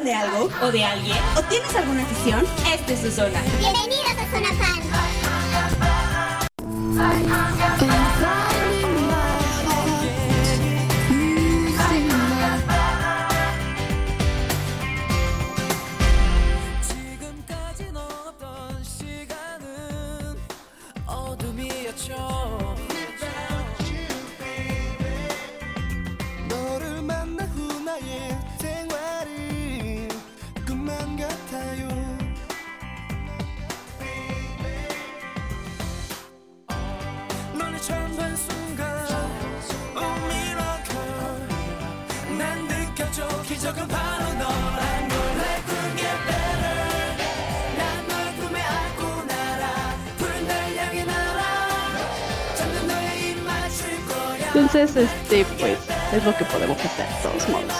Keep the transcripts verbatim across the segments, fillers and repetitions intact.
fan de algo o de alguien? ¿O tienes alguna afición? Esta es tu zona. Bienvenidos a Zona Fan. Entonces, este, pues, es lo que podemos hacer de todos modos.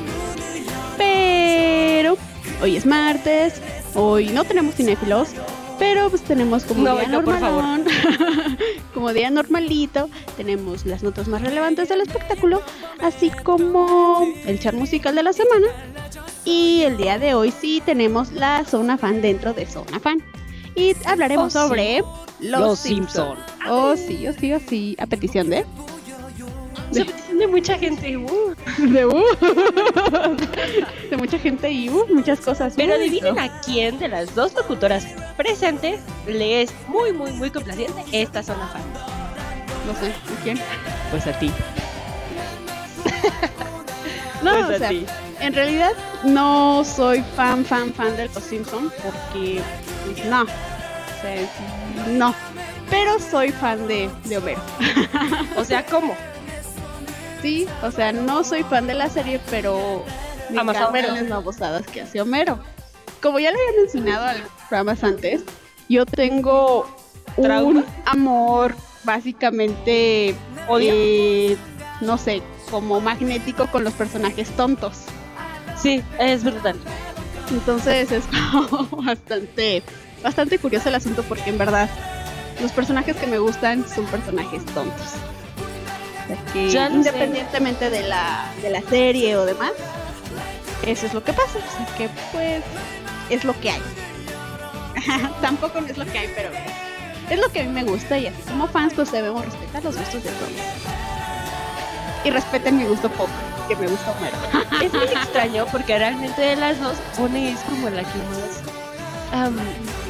Pero hoy es martes, hoy no tenemos cinéfilos, pero pues tenemos como no, día venga, normal, como día normalito, tenemos las notas más relevantes del espectáculo, así como el chart musical de la semana. Y el día de hoy sí tenemos la Zona Fan dentro de Zona Fan. Y hablaremos oh, sobre sí. Los, Los Simpson. Simpson. Oh, sí, oh, sí, oh, sí. A petición de... De, de mucha gente, uh. de, uh, de mucha gente y uh, muchas cosas. Pero uh, adivinen no. a quién de las dos locutoras presentes le es muy, muy, muy complaciente esta Zona Fan. No sé, ¿a quién? Pues a ti. No, pues o a sea, ti. en realidad no soy fan, fan, fan de Los Simpson porque pues, no, o sea, no. Pero soy fan de, de Homero. O sea, ¿cómo? Sí, o sea, no soy fan de la serie, pero me Amas a encantan Homero. las babosadas que hace Homero. Como ya lo había mencionado en los programas antes, yo tengo ¿Trauma? un amor básicamente, ¿Odio? eh, no sé, como magnético con los personajes tontos. Sí, es brutal. Entonces es como bastante, bastante curioso el asunto porque en verdad los personajes que me gustan son personajes tontos. O sea que Ya lo independientemente de la, de la serie o demás, eso es lo que pasa. O sea que pues es lo que hay. Tampoco no es lo que hay, pero es, es lo que a mí me gusta y así como fans pues debemos respetar los gustos de todos. Y respeten mi gusto pop, que me gusta Homero. Es muy extraño porque realmente de las dos Bonnie es como la que más... Um,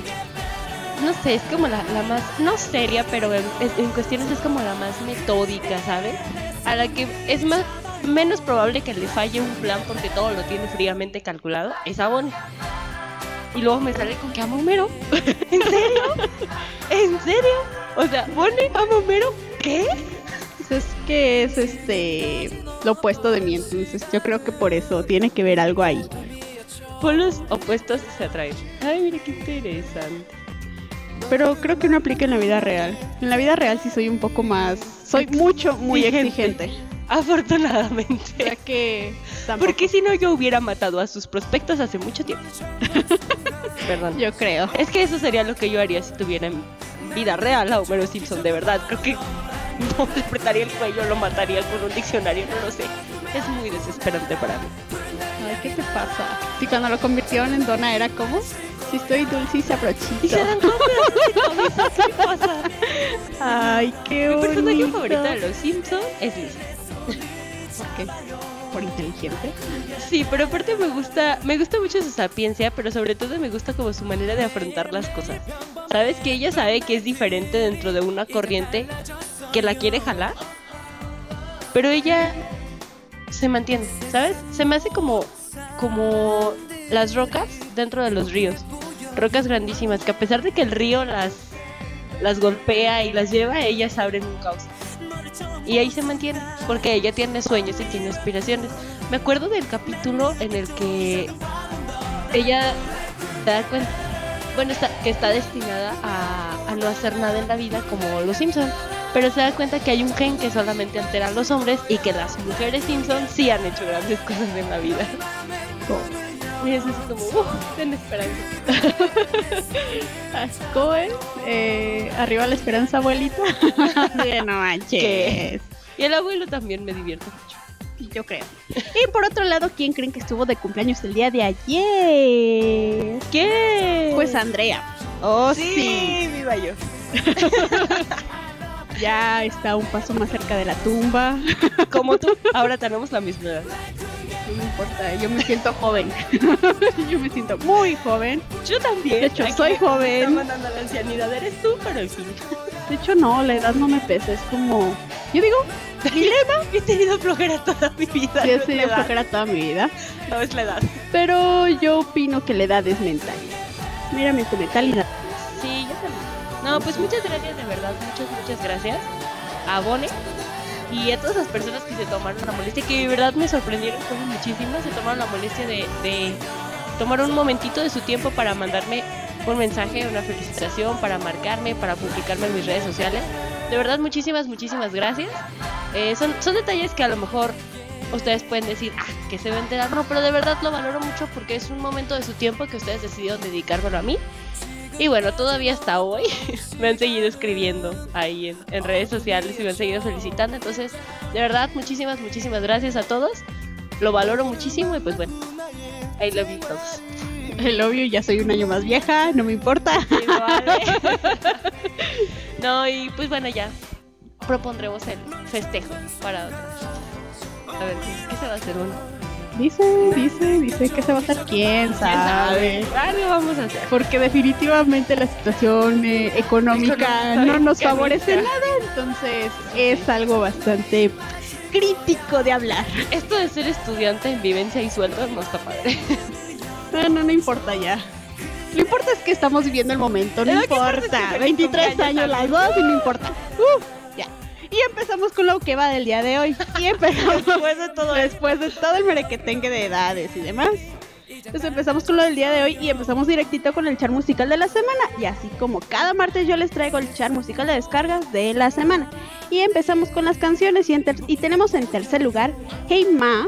no sé, es como la, la más... No seria, pero en, en cuestiones es como la más metódica, ¿sabes? A la que es más menos probable que le falle un plan porque todo lo tiene fríamente calculado. Es a Bonnie. Y luego me sale con que ama a Homero. ¿En serio? ¿En serio? O sea, Bonnie ama a Homero. ¿Qué? Es que es este lo opuesto de mí, entonces yo creo que por eso tiene que ver algo ahí. Polos opuestos se atraen. Ay, mira qué interesante. Pero creo que no aplica en la vida real. En la vida real sí soy un poco más, soy mucho, muy Exigente. exigente. Afortunadamente. O sea que tampoco. Porque si no yo hubiera matado a sus prospectos hace mucho tiempo. Perdón. Yo creo. Es que eso sería lo que yo haría si tuviera en vida real a Homero Simpson, de verdad. Creo que no le apretaría el cuello, lo mataría con un diccionario, no lo sé. Es muy desesperante para mí. Ay, ¿qué te pasa? Si cuando lo convirtieron en Donna era como, si estoy dulce y sabrochito. Y se dan cuenta de cabeza, ¿qué pasa? Ay, qué Mi bonito. personaje favorito de los Simpsons es Lisa. ¿Por qué? ¿Por inteligente? Sí, pero aparte me gusta, me gusta mucho su sapiencia, pero sobre todo me gusta como su manera de afrontar las cosas. ¿Sabes? Que ella sabe que es diferente dentro de una corriente que la quiere jalar, pero ella se mantiene, ¿sabes? Se me hace como, como las rocas dentro de los ríos, rocas grandísimas que a pesar de que el río las, las golpea y las lleva, ellas abren un cauce. Y ahí se mantiene, porque ella tiene sueños y tiene aspiraciones. Me acuerdo del capítulo en el que ella se da cuenta, bueno, está, que está destinada a, a no hacer nada en la vida como los Simpsons, pero se da cuenta que hay un gen que solamente altera a los hombres y que las mujeres Simpson sí han hecho grandes cosas en la vida. Oh. Y es así como, uff, ten esperanza. ¿Cómo es? Eh, arriba la esperanza, abuelita. Sí, no manches. ¿Qué? Y el abuelo también me divierte mucho. yo creo. Y por otro lado, ¿quién creen que estuvo de cumpleaños el día de ayer? ¿Qué? Pues Andrea. Oh, sí, sí. viva yo. Ya está un paso más cerca de la tumba. Como tú, ahora tenemos la misma edad. No me importa, yo me siento joven. Yo me siento muy joven. Yo también. De hecho, Aquí soy me está joven. mandando a la ancianidad, eres tú, pero en fin. De hecho, no, la edad no me pesa. Es como, yo digo, Dilema, he tenido flojera toda mi vida. sí, no he es la sido edad. flojera toda mi vida. No es la edad. Pero yo opino que la edad es mental. Mírame tu mentalidad. Sí, yo también. No, pues muchas gracias, de verdad. Muchas, muchas gracias a Bone y a todas las personas que se tomaron la molestia, que de verdad me sorprendieron, fueron muchísimas. Se tomaron la molestia de, de tomar un momentito de su tiempo para mandarme un mensaje, una felicitación, para marcarme, para publicarme en mis redes sociales. De verdad, muchísimas, muchísimas gracias. Eh, son, son detalles que a lo mejor ustedes pueden decir, ah, que se va a enterar. No, pero de verdad lo valoro mucho porque es un momento de su tiempo que ustedes decidieron dedicármelo a mí. Y bueno, todavía hasta hoy me han seguido escribiendo ahí en, en redes sociales y me han seguido felicitando. Entonces, de verdad, muchísimas, muchísimas gracias a todos. Lo valoro muchísimo y pues bueno, I love you todos. El obvio, ya soy un año más vieja, no me importa. Sí, vale. No, y pues bueno, ya propondremos el festejo para otros. A ver, ¿qué, qué se va a hacer uno? Dice, dice, dice que se va a hacer, quién sabe. Algo vamos a hacer. Porque definitivamente la situación eh, económica Económica, no nos económica. favorece nada, entonces es algo bastante crítico de hablar. Esto de ser estudiante en vivencia y sueldo no está padre. No, no, no importa ya. Lo importante es que estamos viviendo el momento, no Lo que importa es importa. que feliz veintitrés cumpleaños años las también. dos y no importa. Uh, ya. Y empezamos con lo que va del día de hoy. Y empezamos Después de todo esto. después de todo el merequetengue de edades y demás. Entonces empezamos con lo del día de hoy y empezamos directito con el chart musical de la semana. Y así como cada martes yo les traigo el chart musical de descargas de la semana. Y empezamos con las canciones y, en ter- y tenemos en tercer lugar Hey Ma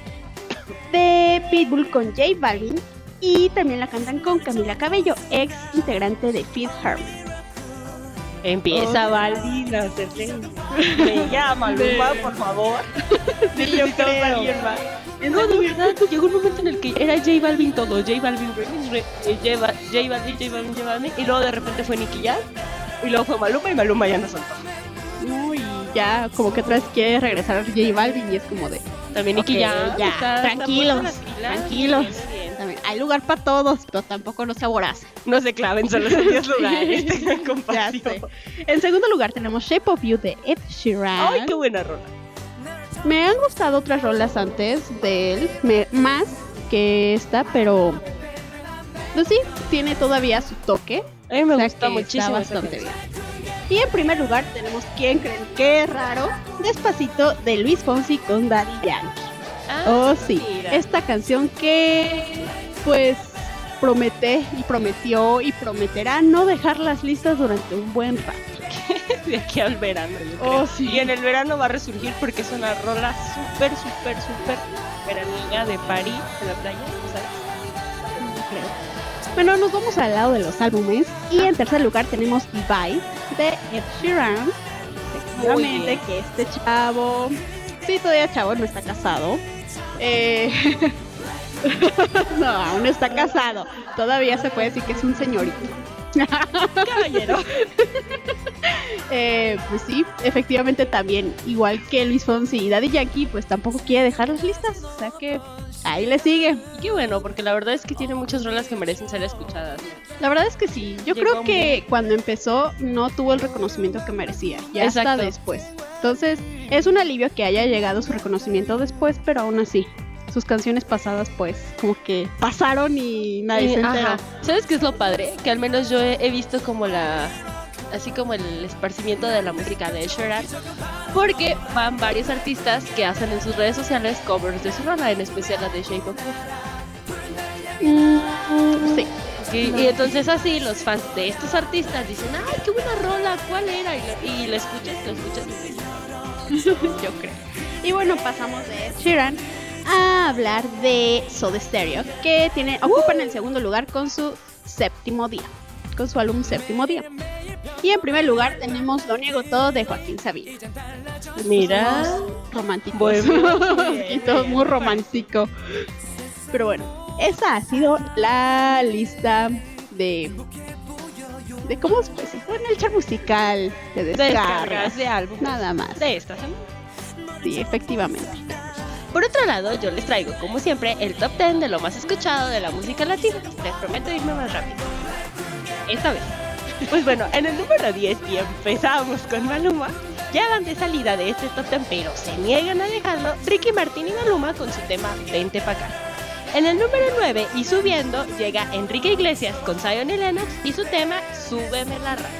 de Pitbull con J Balvin. Y también la cantan con Camila Cabello, ex integrante de Fifth Harmony. Empieza Oh. Balvin a hacerle. Me llama, Luma, por favor. Necesitamos a alguien más. No, de verdad, llegó un momento en el que era J Balvin todo, J Balvin remix, re- eh, J, Ba- J Balvin, J Balvin, J Balvin, y luego de repente fue Nicky Jam, y luego fue Maluma, y Maluma ya no soltó. No, y ya como que otra vez quiere regresar a J Balvin y es como de... También Nicky Ok, Jam, ya, está- está tranquilos, poniendo las pilas. tranquilos. Bien, bien. También hay lugar para todos, pero tampoco no se aborazan. No se claven solo en diez lugares, tengan Ya compasión. sé. En segundo lugar tenemos Shape of You de Ed Sheeran. Ay, qué buena rola. Me han gustado otras rolas antes de él, me- más que esta, pero pues sí, tiene todavía su toque. A mí me O sea gusta que muchísimo está esa bastante canción. bien. Y en primer lugar tenemos ¿quién creen que es raro? Despacito de Luis Fonsi con Daddy Yankee. Ah, Oh sí, mira. esta canción que pues promete y prometió y prometerá no dejar las listas durante un buen rato. De aquí al verano, yo creo. Oh, sí. Y en el verano va a resurgir porque es una rola súper, súper, súper veraniega de París, en la playa, ¿sabes? Creo. Bueno, nos vamos al lado de los álbumes y en tercer lugar tenemos Divide de Ed Sheeran. Efectivamente bien. que este chavo, sí, todavía chavo, no está casado. Eh... no, aún no está casado. Todavía se puede decir que es un señorito. Caballero. Eh, pues sí, efectivamente también, igual que Luis Fonsi y Daddy Yankee, pues tampoco quiere dejar las listas, o sea que ahí le sigue. Y qué bueno, porque la verdad es que tiene muchas rolas que merecen ser escuchadas. La verdad es que sí, yo Llegó creo que muy- cuando empezó no tuvo el reconocimiento que merecía, ya hasta Exacto. después. Entonces es un alivio que haya llegado su reconocimiento después, pero aún así, sus canciones pasadas pues como que pasaron y nadie Eh, se enteró. ajá. ¿Sabes qué es lo padre? Que al menos yo he, he visto como la... así como el esparcimiento de la música de Ed Sheeran, porque van varios artistas que hacen en sus redes sociales covers de su rola, en especial la de Shape of You. Mm, sí. Que- y entonces así los fans de estos artistas dicen, ay, qué buena rola, ¿cuál era? Y lo, y lo escuchas, lo escuchas y dices, Yo creo. Y bueno, pasamos de Ed Sheeran a hablar de Soda Stereo, que tiene, ocupan el segundo lugar con su séptimo día, con su álbum Séptimo Día. Y en primer lugar tenemos Lo niego todo de Joaquín Sabina. Mira, Romántico. bueno, Y todo muy romántico. Pero bueno, esa ha sido la lista de de cómo pues, se fue en el chart musical de descargas. descargas de álbum Nada más. de esta semana. Sí, efectivamente. Por otro lado, yo les traigo, como siempre, el top diez de lo más escuchado de la música latina. Les prometo irme más rápido. Esta vez. Pues bueno, en el número diez, y empezamos con Maluma, ya van de salida de este top diez, pero se niegan a dejarlo Ricky Martin y Maluma con su tema Vente pa' acá. En el número nueve, y subiendo, llega Enrique Iglesias con Zion y Lennox y su tema Súbeme la radio.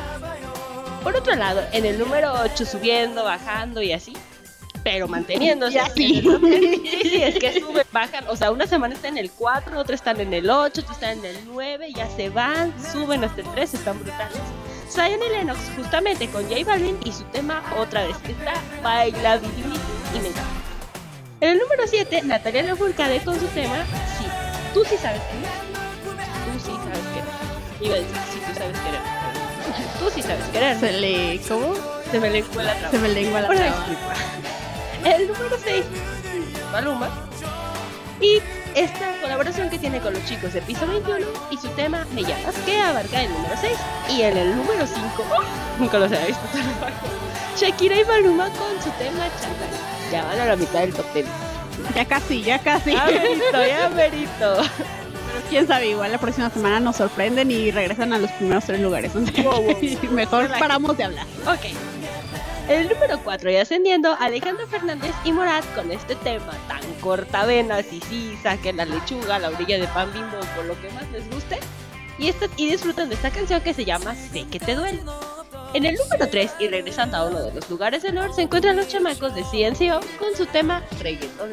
Por otro lado, en el número ocho, subiendo, bajando y así, pero manteniéndose. Y así. En el top diez. Sí, sí, es que suben, bajan, o sea, una semana está en el cuatro, otra están en el ocho, otra están en el nueve, ya se van, suben hasta el tres, están brutales. Zion y Lennox justamente con J Balvin y su tema otra vez, que está bailability y me encanta. En el número siete, Natalia Lafourcade con su tema Sí, tú sí sabes querer. Tú sí sabes querer. Iba a decir sí, tú sabes querer. Tú sí sabes querer. Se le ¿cómo? Se me lengua la traba. Se me lengua la Por traba. explico. El número seis, Maluma. Y esta colaboración que tiene con los chicos de Piso veintiuno y su tema Me llamas, que abarca el número seis. Y en el número cinco, ¡oh! Nunca los había visto tan abajo, Shakira y Maluma con su tema Chantal. Ya van a la mitad del top diez. Ya casi, ya casi. Ya merito, ya merito. Pero quién sabe, igual la próxima semana nos sorprenden y regresan a los primeros tres lugares. Entonces, Wow, wow. mejor paramos de hablar. Ok. El número cuatro, y ascendiendo, Alejandro Fernández y Morat con este tema tan cortavenas y sí, saquen la lechuga a la orilla de pan Bimbo con lo que más les guste. Y, esta, y disfrutan de esta canción que se llama Sé que te duele. En el número tres, y regresando a uno de los lugares de honor, se encuentran los chamacos de C N C O con su tema Reggaeton.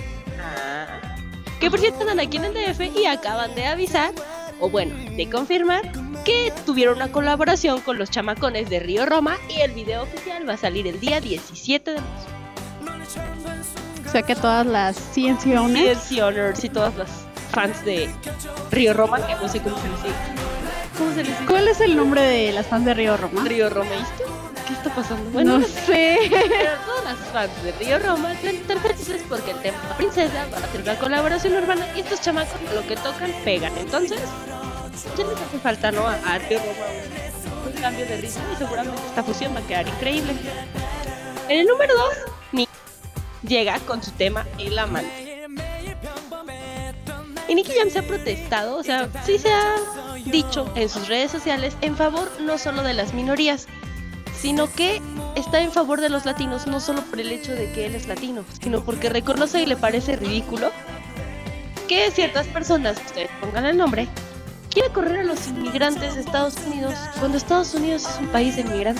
Ah. Que por cierto andan aquí en el D F y acaban de avisar, o bueno, de confirmar, que tuvieron una colaboración con los chamacones de Río Roma y el video oficial va a salir el día diecisiete de marzo. O sea que todas las C N C C N owners, C Honors y todas las fans de Río Roma, que no sé cómo se les dice. ¿Cómo se les dice? ¿cuál es el nombre de las fans de Río Roma? Río Romeísta. ¿Qué está pasando? Bueno, no sé. pero todas las fans de Río Roma están tan felices porque el tema Princesa va a hacer una colaboración urbana y estos chamacos lo que tocan pegan. Entonces, ya les hace falta, ¿no? A, a Río Roma un, un cambio de ritmo y seguramente esta fusión va a quedar increíble. En el número dos, Nicky llega con su tema El Amante. Y Nicky Jam se ha protestado, o sea, sí se ha dicho en sus redes sociales en favor no solo de las minorías, sino que está en favor de los latinos, no solo por el hecho de que él es latino, sino porque reconoce y le parece ridículo que ciertas personas, ustedes pongan el nombre, quieran correr a los inmigrantes de Estados Unidos cuando Estados Unidos es un país de inmigrantes.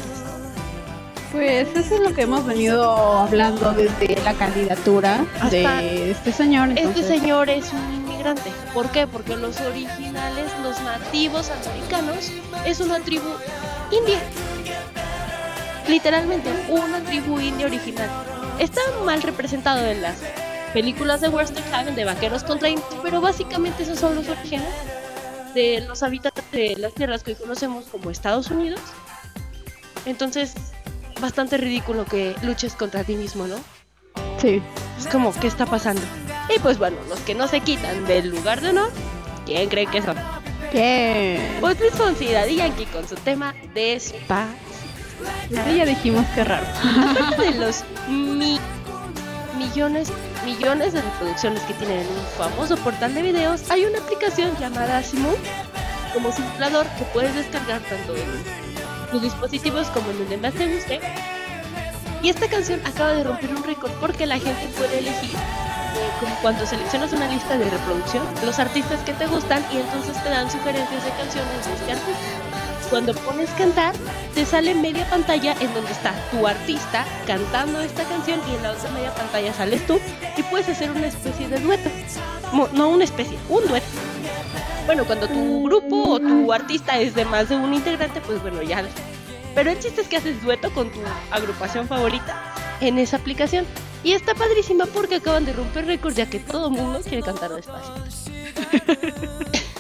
Pues eso es lo que hemos venido hablando desde la candidatura Hasta de este señor. Entonces, Este señor es un inmigrante. ¿Por qué? Porque los originales, los nativos americanos, es una tribu india. Literalmente, una tribu india original. Está mal representado en las películas de Western, saben, de vaqueros contra indios, pero básicamente esos son los orígenes de los habitantes de las tierras que hoy conocemos como Estados Unidos. Entonces, bastante ridículo que luches contra ti mismo, ¿no? sí. Es como, ¿qué está pasando? Y pues bueno, los que no se quitan del lugar de honor, ¿quién creen que son? ¿Qué? Pues Luis Fonsi y Daddy Yankee con su tema Despacito. Sí, ya dijimos que raro. Aparte de los mi- millones, millones de reproducciones que tienen en un famoso portal de videos, hay una aplicación llamada Simu, como simulador que puedes descargar tanto en tus dispositivos como en donde más te guste. Y esta canción acaba de romper un récord porque la gente puede elegir, eh, como cuando seleccionas una lista de reproducción, los artistas que te gustan y entonces te dan sugerencias de canciones de este artista. Cuando pones cantar, te sale media pantalla en donde está tu artista cantando esta canción y en la otra media pantalla sales tú y puedes hacer una especie de dueto. Mo- No una especie, un dueto. Bueno, cuando tu grupo o tu artista es de más de un integrante, pues bueno, ya. Pero el chiste es que haces dueto con tu agrupación favorita en esa aplicación. Y está padrísima porque acaban de romper récord ya que todo el mundo quiere cantar despacio.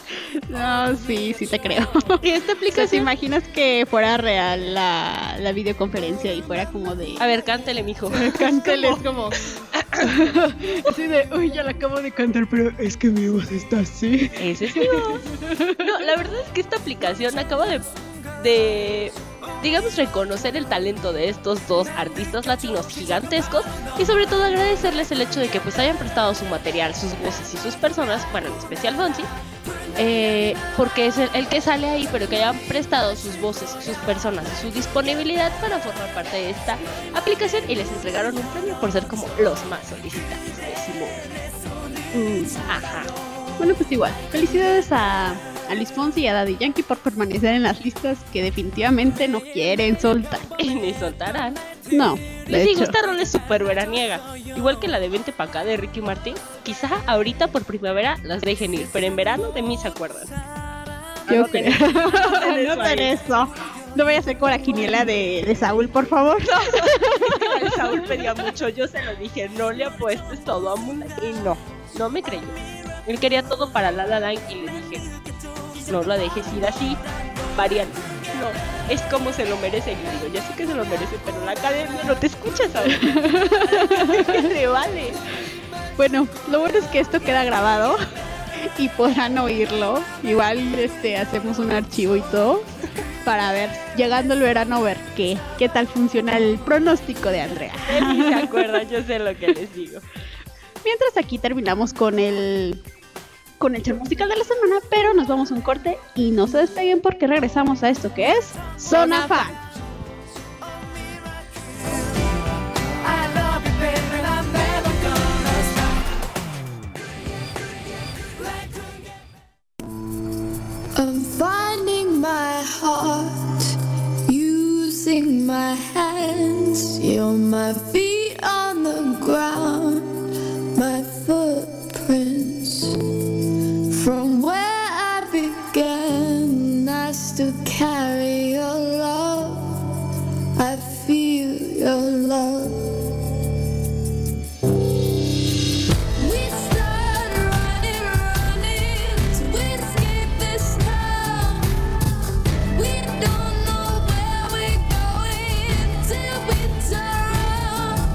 No, sí, sí te creo. Y esta O sea, ¿te aplicación... imaginas que fuera real la, la videoconferencia y fuera como de... A ver, cántele, mijo. Cántale, es como... así de, uy, ya la acabo de cantar, pero es que mi voz está así. Ese es mi voz. No, la verdad es que esta aplicación acaba de, de, digamos, reconocer el talento de estos dos artistas latinos gigantescos y sobre todo agradecerles el hecho de que pues hayan prestado su material, sus voces y sus personas, bueno, en especial Fonsi, eh, porque es el, el que sale ahí, pero que hayan prestado sus voces, sus personas y su disponibilidad para formar parte de esta aplicación y les entregaron un premio por ser como los más solicitados de Simón. Mm. Ajá. Bueno, pues igual, felicidades a, a Luis Fonsi y a Daddy Yankee por permanecer en las listas que definitivamente no quieren soltar. Y ni soltarán. No, de Les digo, hecho. esta rola es súper veraniega. Igual que la de Vente pa' acá de Ricky Martin. Quizá ahorita por primavera las dejen ir, pero en verano de mí se acuerdan. Yo Anoten creo. eso, anoten eso Anoten ahí. eso. No vaya a ser con la quiniela de, de Saúl, por favor. El Saúl pedía mucho, yo se lo dije, no le apuestes todo a Mulan. Y no, no me creyó. Él quería todo para La La Land y le dije, no la dejes ir así, Mariana. No, es como se lo merece. Y yo digo, ya sé que se lo merece, pero la academia no te escucha, ¿sabes? Se vale. Bueno, lo bueno es que esto queda grabado y podrán oírlo. Igual este hacemos un archivo y todo para ver, llegando el verano, ver qué, qué tal funciona el pronóstico de Andrea. Él ni se acuerda, yo sé lo que les digo. Mientras aquí terminamos con el con el show musical de la semana, pero nos vamos a un corte y no se despeguen porque regresamos a esto que es Zona Fan. I'm finding my heart, using my hands. You're my feet on the ground, my footprints. From where I began, I still carry your love. I feel your love. We start running, running to escape this town. We don't know where we're going till we turn around.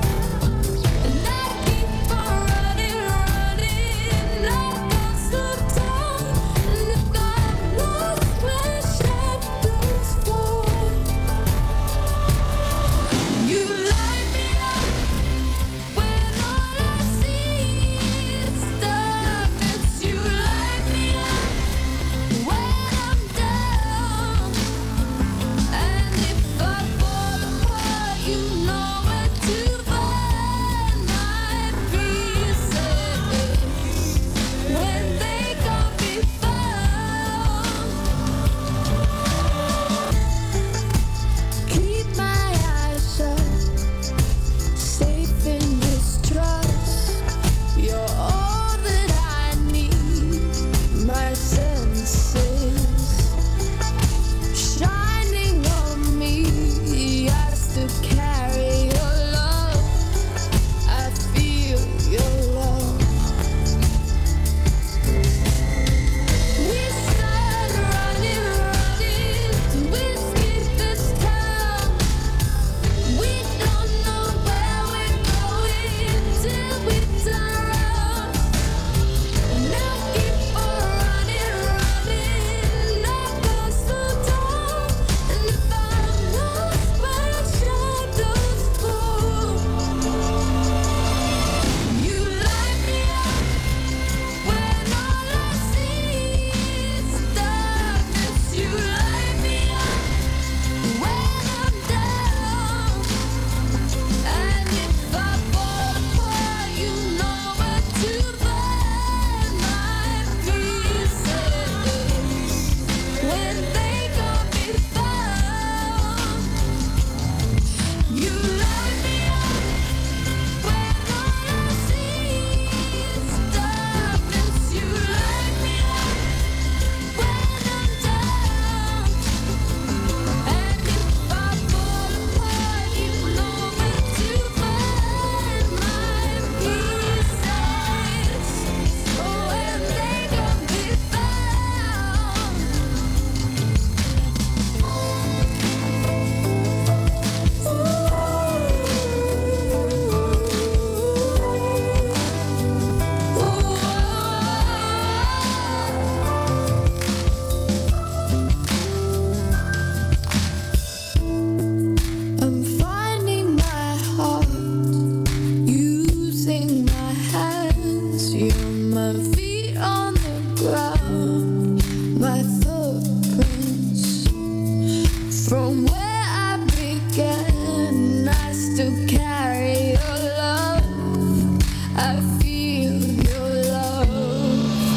You're my feet on the ground, my footprints. From where I began, I still carry your love. I feel your love.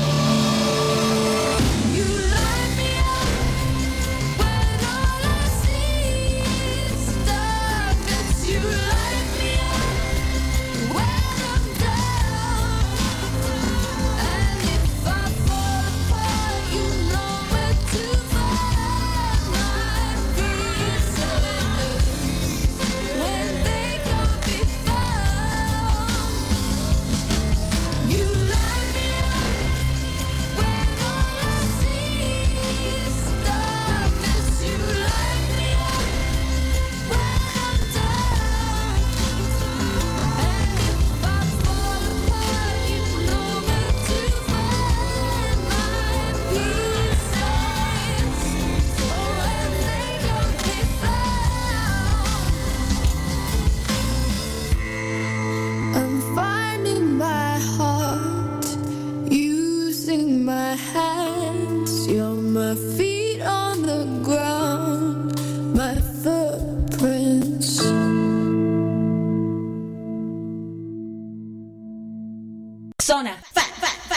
You light me up when all I see is darkness. You light me up when I'm down. And if I fall apart, you know where to find my pieces when they can't be found. You light me up when all I see is darkness. You light me up when I'm down. And if I fall apart, you know where to find my pieces when they can't be found. I'm finding my heart, using my hands. You're my feet on the ground, my footprints. Zona Fan.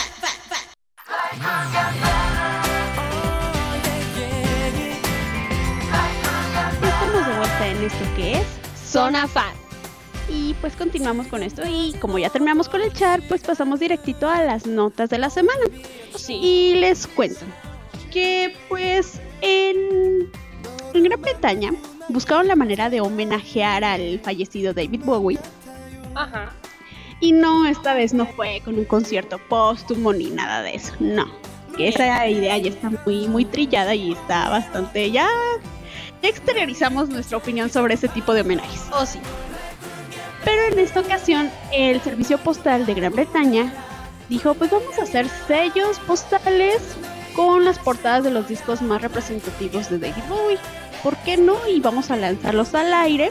Estamos de vuelta en esto que es Zona Fan. Y pues continuamos con esto y como ya terminamos con el chat, pues pasamos directito a las notas de la semana. Sí. Y les cuento que pues en, en Gran Bretaña buscaron la manera de homenajear al fallecido David Bowie. Ajá. Y no, esta vez no fue con un concierto póstumo ni nada de eso, no. Que esa idea ya está muy, muy trillada y está bastante, ya, ya exteriorizamos nuestra opinión sobre ese tipo de homenajes. Oh, sí. Pero en esta ocasión, el Servicio Postal de Gran Bretaña dijo, pues vamos a hacer sellos postales con las portadas de los discos más representativos de David Bowie. ¿Por qué no? Y vamos a lanzarlos al aire.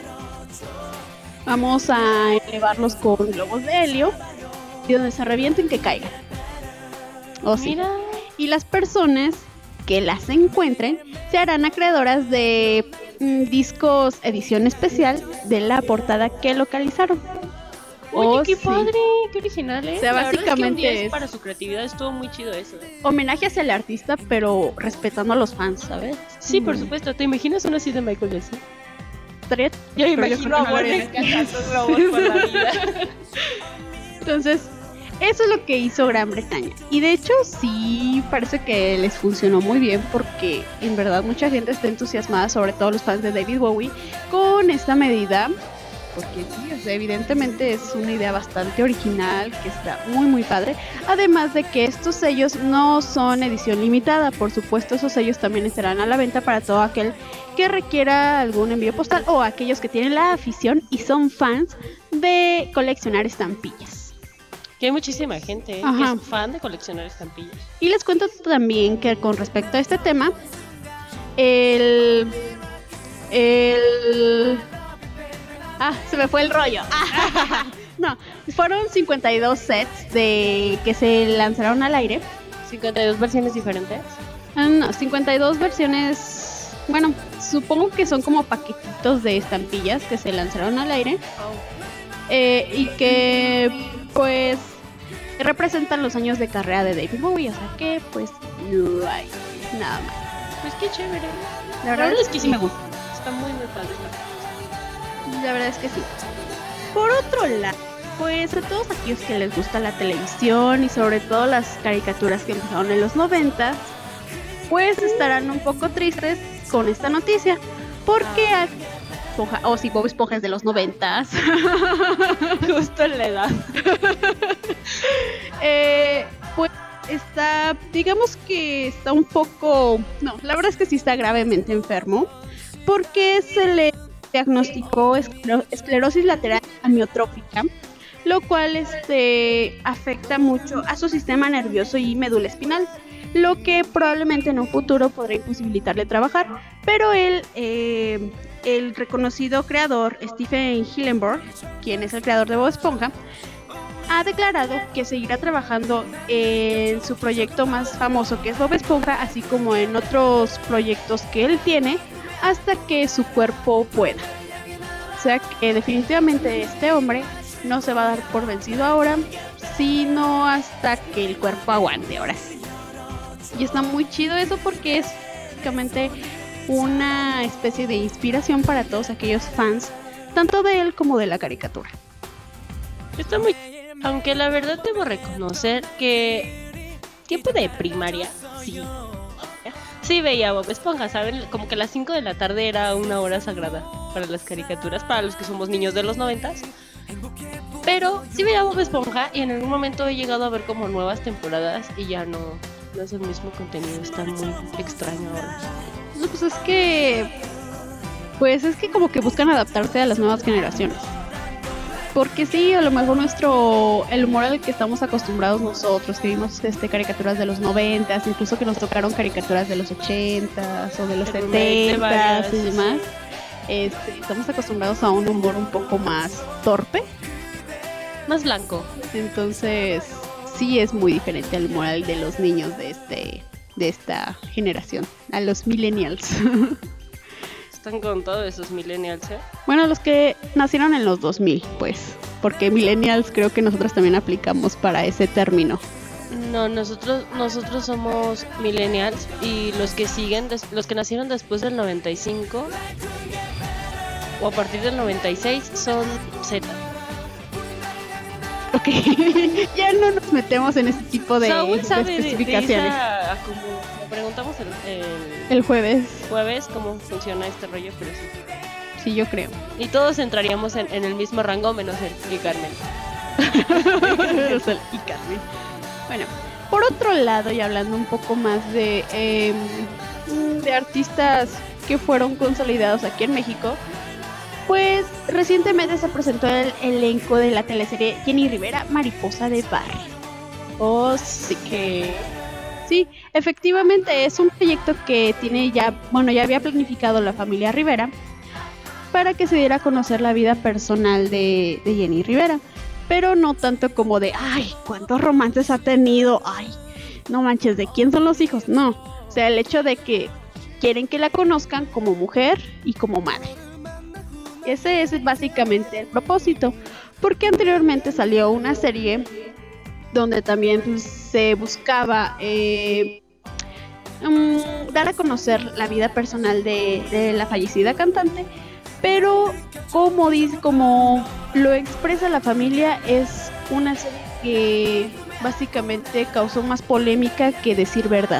Vamos a elevarlos con globos de helio y donde se revienten que caigan. O sí. Mira. Y las personas que las encuentren se harán acreedoras de mm, discos edición especial de la portada que localizaron. Oye, Oh, qué sí. padre, qué original, ¿eh? O sea, La verdad es que un básicamente diez es- para su creatividad estuvo muy chido eso, ¿eh? Homenaje hacia el artista, pero respetando a los fans, ¿sabes? Sí, por Mm. supuesto. ¿Te imaginas uno así de Michael Jackson? Estaría- Yo me pero imagino creo a que no lo Borges haría. cantando globos por la vida. Entonces, eso es lo que hizo Gran Bretaña. Y de hecho, sí parece que les funcionó muy bien porque en verdad mucha gente está entusiasmada, sobre todo los fans de David Bowie, con esta medida. Porque sí, o sea, evidentemente es una idea bastante original, que está muy muy padre. Además de que estos sellos no son edición limitada, por supuesto esos sellos también estarán a la venta para todo aquel que requiera algún envío postal o aquellos que tienen la afición y son fans de coleccionar estampillas. Que hay muchísima gente, ¿eh? Ajá. Que es fan de coleccionar estampillas. Y les cuento también que con respecto a este tema, el... el... Ah, se me fue el rollo. Ah, no, fueron cincuenta y dos sets de que se lanzaron al aire. cincuenta y dos versiones diferentes. Ah, no, cincuenta y dos versiones. Bueno, supongo que son como paquetitos de estampillas que se lanzaron al aire. Eh, y que pues representan los años de carrera de David Bowie. O sea que pues no hay nada más. Pues qué chévere. La verdad es que sí me gusta. Está muy, muy padre. La verdad es que sí. Por otro lado, pues a todos aquellos que les gusta la televisión y sobre todo las caricaturas que empezaron en los noventas, pues estarán un poco tristes con esta noticia, porque a- Esponja, o si Bob Esponja es de los noventas, Justo en la edad. eh, pues está, digamos que está un poco, no, la verdad es que sí está gravemente enfermo, porque se le diagnosticó escler- esclerosis lateral amiotrófica, lo cual este, afecta mucho a su sistema nervioso y médula espinal, lo que probablemente en un futuro podrá imposibilitarle trabajar, pero él, eh, el reconocido creador Stephen Hillenburg, quien es el creador de Bob Esponja, ha declarado que seguirá trabajando en su proyecto más famoso, que es Bob Esponja, así como en otros proyectos que él tiene, hasta que su cuerpo pueda. O sea que definitivamente este hombre no se va a dar por vencido ahora, sino hasta que el cuerpo aguante ahora sí. Y está muy chido eso porque es básicamente una especie de inspiración para todos aquellos fans, tanto de él como de la caricatura. Está muy... Aunque la verdad debo reconocer que... Tiempo de primaria, sí. Sí veía Bob Esponja, ¿saben? Como que las cinco de la tarde era una hora sagrada para las caricaturas, para los que somos niños de los noventas. Pero sí veía Bob Esponja y en algún momento he llegado a ver como nuevas temporadas y ya no, no es el mismo contenido, está muy extraño ahora. No, pues es que... Pues es que como que buscan adaptarse a las nuevas generaciones. Porque sí, a lo mejor nuestro, el humor al que estamos acostumbrados nosotros, que vimos este, caricaturas de los noventas, incluso que nos tocaron caricaturas de los ochentas o de los El remake de setentas varias. y demás, este, estamos acostumbrados a un humor un poco más torpe, Más blanco. entonces sí es muy diferente al humor al de los niños de este, de esta generación, a los millennials. Están con todos esos millennials, ¿eh? Bueno, los que nacieron en los dos mil, pues, porque millennials creo que nosotros también aplicamos para ese término. No, nosotros nosotros somos millennials y los que siguen, des- los que nacieron después del noventa y cinco o a partir del noventa y seis son Z. Ok, ya no nos metemos en ese tipo de, Saúl de sabe de, de especificaciones. esa, como le preguntamos el, el El jueves, jueves cómo funciona este rollo, pero sí. sí, yo creo. Y todos entraríamos en, en el mismo rango menos el y Carmen. O sea, y Carmen. Bueno, por otro lado, y hablando un poco más de, eh, de artistas que fueron consolidados aquí en México, pues recientemente se presentó el elenco de la teleserie Jenny Rivera, Mariposa de Barrio. Oh, sí que... Sí, efectivamente es un proyecto que tiene ya, bueno, ya había planificado la familia Rivera para que se diera a conocer la vida personal de, de Jenny Rivera, pero no tanto como de, ay, cuántos romances ha tenido, ay, no manches, ¿de quién son los hijos? No, o sea, el hecho de que quieren que la conozcan como mujer y como madre. Ese es básicamente el propósito, porque anteriormente salió una serie donde también pues, se buscaba eh, um, dar a conocer la vida personal de, de la fallecida cantante, pero como dice, como lo expresa la familia, es una serie que básicamente causó más polémica que decir verdad.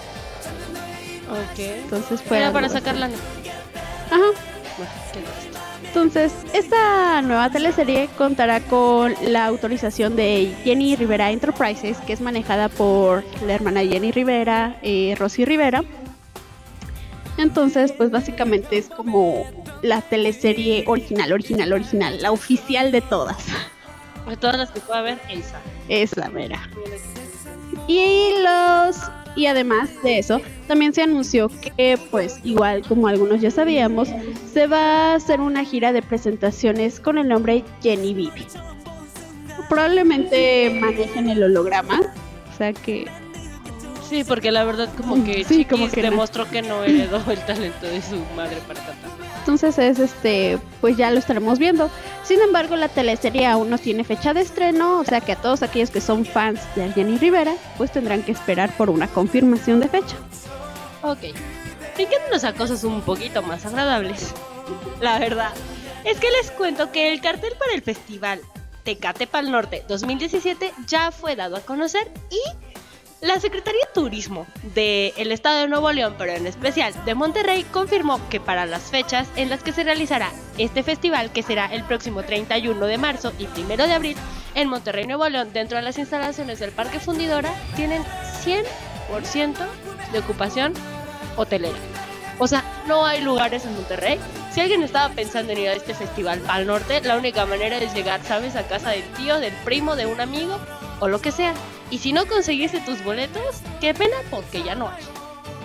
Ok. Entonces fue Era algo para así. sacar lana. Ajá. Bueno, qué triste. Entonces, esta nueva teleserie contará con la autorización de Jenny Rivera Enterprises, que es manejada por la hermana Jenny Rivera, eh, Rosy Rivera. Entonces, pues básicamente es como la teleserie original, original, original, la oficial de todas. De todas las que pueda haber, esa. Es la mera. Y los y además de eso, también se anunció que, pues, igual como algunos ya sabíamos, se va a hacer una gira de presentaciones con el nombre Jenny Vive. Probablemente manejen el holograma, o sea que Sí, porque la verdad como que Sí, Chiquis como que no. demostró que no heredó el talento de su madre para cantar. entonces es este, pues ya lo estaremos viendo. Sin embargo, la teleserie aún no tiene fecha de estreno, o sea que a todos aquellos que son fans de Jenny Rivera, pues tendrán que esperar por una confirmación de fecha. Ok. Fijémonos a cosas un poquito más agradables. La verdad es que les cuento que el cartel para el festival Tecate Pal Norte dos mil diecisiete ya fue dado a conocer y la Secretaría de Turismo del Estado de Nuevo León, pero en especial de Monterrey, confirmó que para las fechas en las que se realizará este festival, que será el próximo treinta y uno de marzo y primero de abril en Monterrey, Nuevo León, dentro de las instalaciones del Parque Fundidora, tienen cien por ciento de ocupación hotelera. O sea, no hay lugares en Monterrey. Si alguien estaba pensando en ir a este festival al norte, la única manera es llegar, ¿sabes?, a casa del tío, del primo, de un amigo o lo que sea. Y si no conseguiste tus boletos, qué pena, porque ya no hay.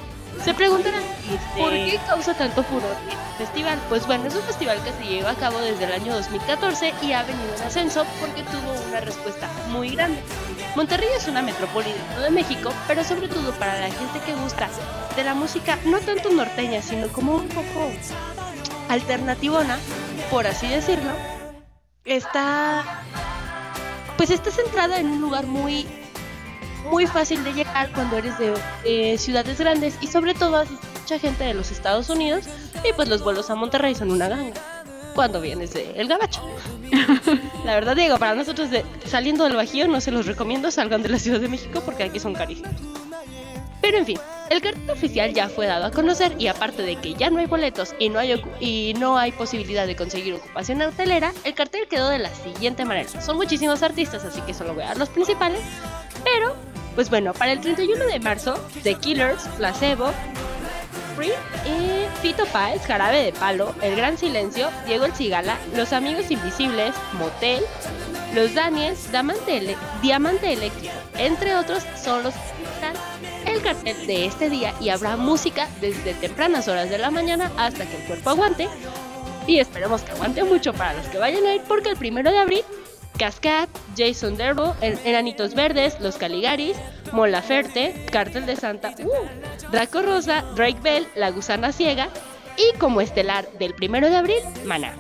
Se preguntarán, Este- ¿por qué causa tanto furor este festival? Pues bueno, es un festival que se lleva a cabo desde el año dos mil catorce y ha venido en ascenso porque tuvo una respuesta muy grande. Monterrey es una metrópoli dentro de México, pero sobre todo para la gente que gusta de la música no tanto norteña, sino como un poco alternativona, por así decirlo, está pues está centrada en un lugar muy muy fácil de llegar cuando eres de eh, ciudades grandes y sobre todo asiste mucha gente de los Estados Unidos y pues los vuelos a Monterrey son una ganga cuando vienes de El Gabacho. La verdad digo, para nosotros de, saliendo del Bajío no se los recomiendo, salgan de la Ciudad de México porque aquí son carísimos. Pero en fin, el cartel oficial ya fue dado a conocer y aparte de que ya no hay boletos y no hay, ocu- y no hay posibilidad de conseguir ocupación hotelera, el cartel quedó de la siguiente manera. Son muchísimos artistas, así que solo voy a dar los principales, pero pues bueno, para el treinta y uno de marzo, The Killers, Placebo, Free, eh, Fito Páez, Jarabe de Palo, El Gran Silencio, Diego El Cigala, Los Amigos Invisibles, Motel, Los Daniels, Diamante, Ele- Diamante Eléctrico, entre otros, son los que están el cartel de este día y habrá música desde tempranas horas de la mañana hasta que el cuerpo aguante y esperemos que aguante mucho para los que vayan a ir porque el primero de abril Cascade, Jason Derulo, En- Enanitos Verdes, Los Caligaris, Mon Laferte, Cártel de Santa, uh, Draco Rosa, Drake Bell, La Gusana Ciega y como estelar del primero de abril, Maná.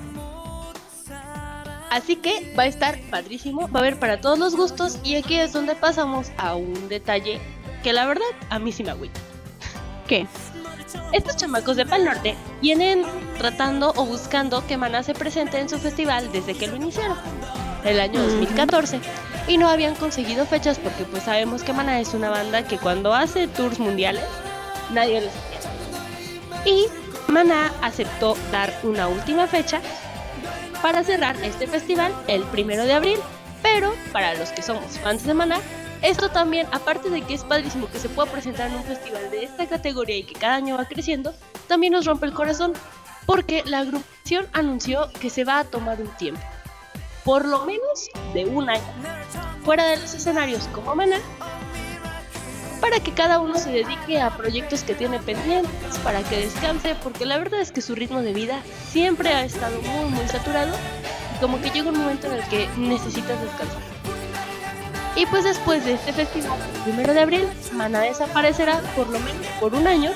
Así que va a estar padrísimo, va a haber para todos los gustos y aquí es donde pasamos a un detalle que la verdad a mí sí me agüita. ¿Qué? Estos chamacos de Pal Norte vienen tratando o buscando que Maná se presente en su festival desde que lo iniciaron, el año dos mil catorce, y no habían conseguido fechas porque pues sabemos que Maná es una banda que cuando hace tours mundiales nadie les entiende. Y Maná aceptó dar una última fecha para cerrar este festival el primero de abril, pero para los que somos fans de Maná, esto también, aparte de que es padrísimo que se pueda presentar en un festival de esta categoría y que cada año va creciendo, también nos rompe el corazón porque la agrupación anunció que se va a tomar un tiempo, por lo menos de un año, fuera de los escenarios como Maná, para que cada uno se dedique a proyectos que tiene pendientes, para que descanse, porque la verdad es que su ritmo de vida siempre ha estado muy muy saturado y como que llega un momento en el que necesitas descansar. Y pues después de este festival, el primero de abril, Maná desaparecerá por lo menos por un año.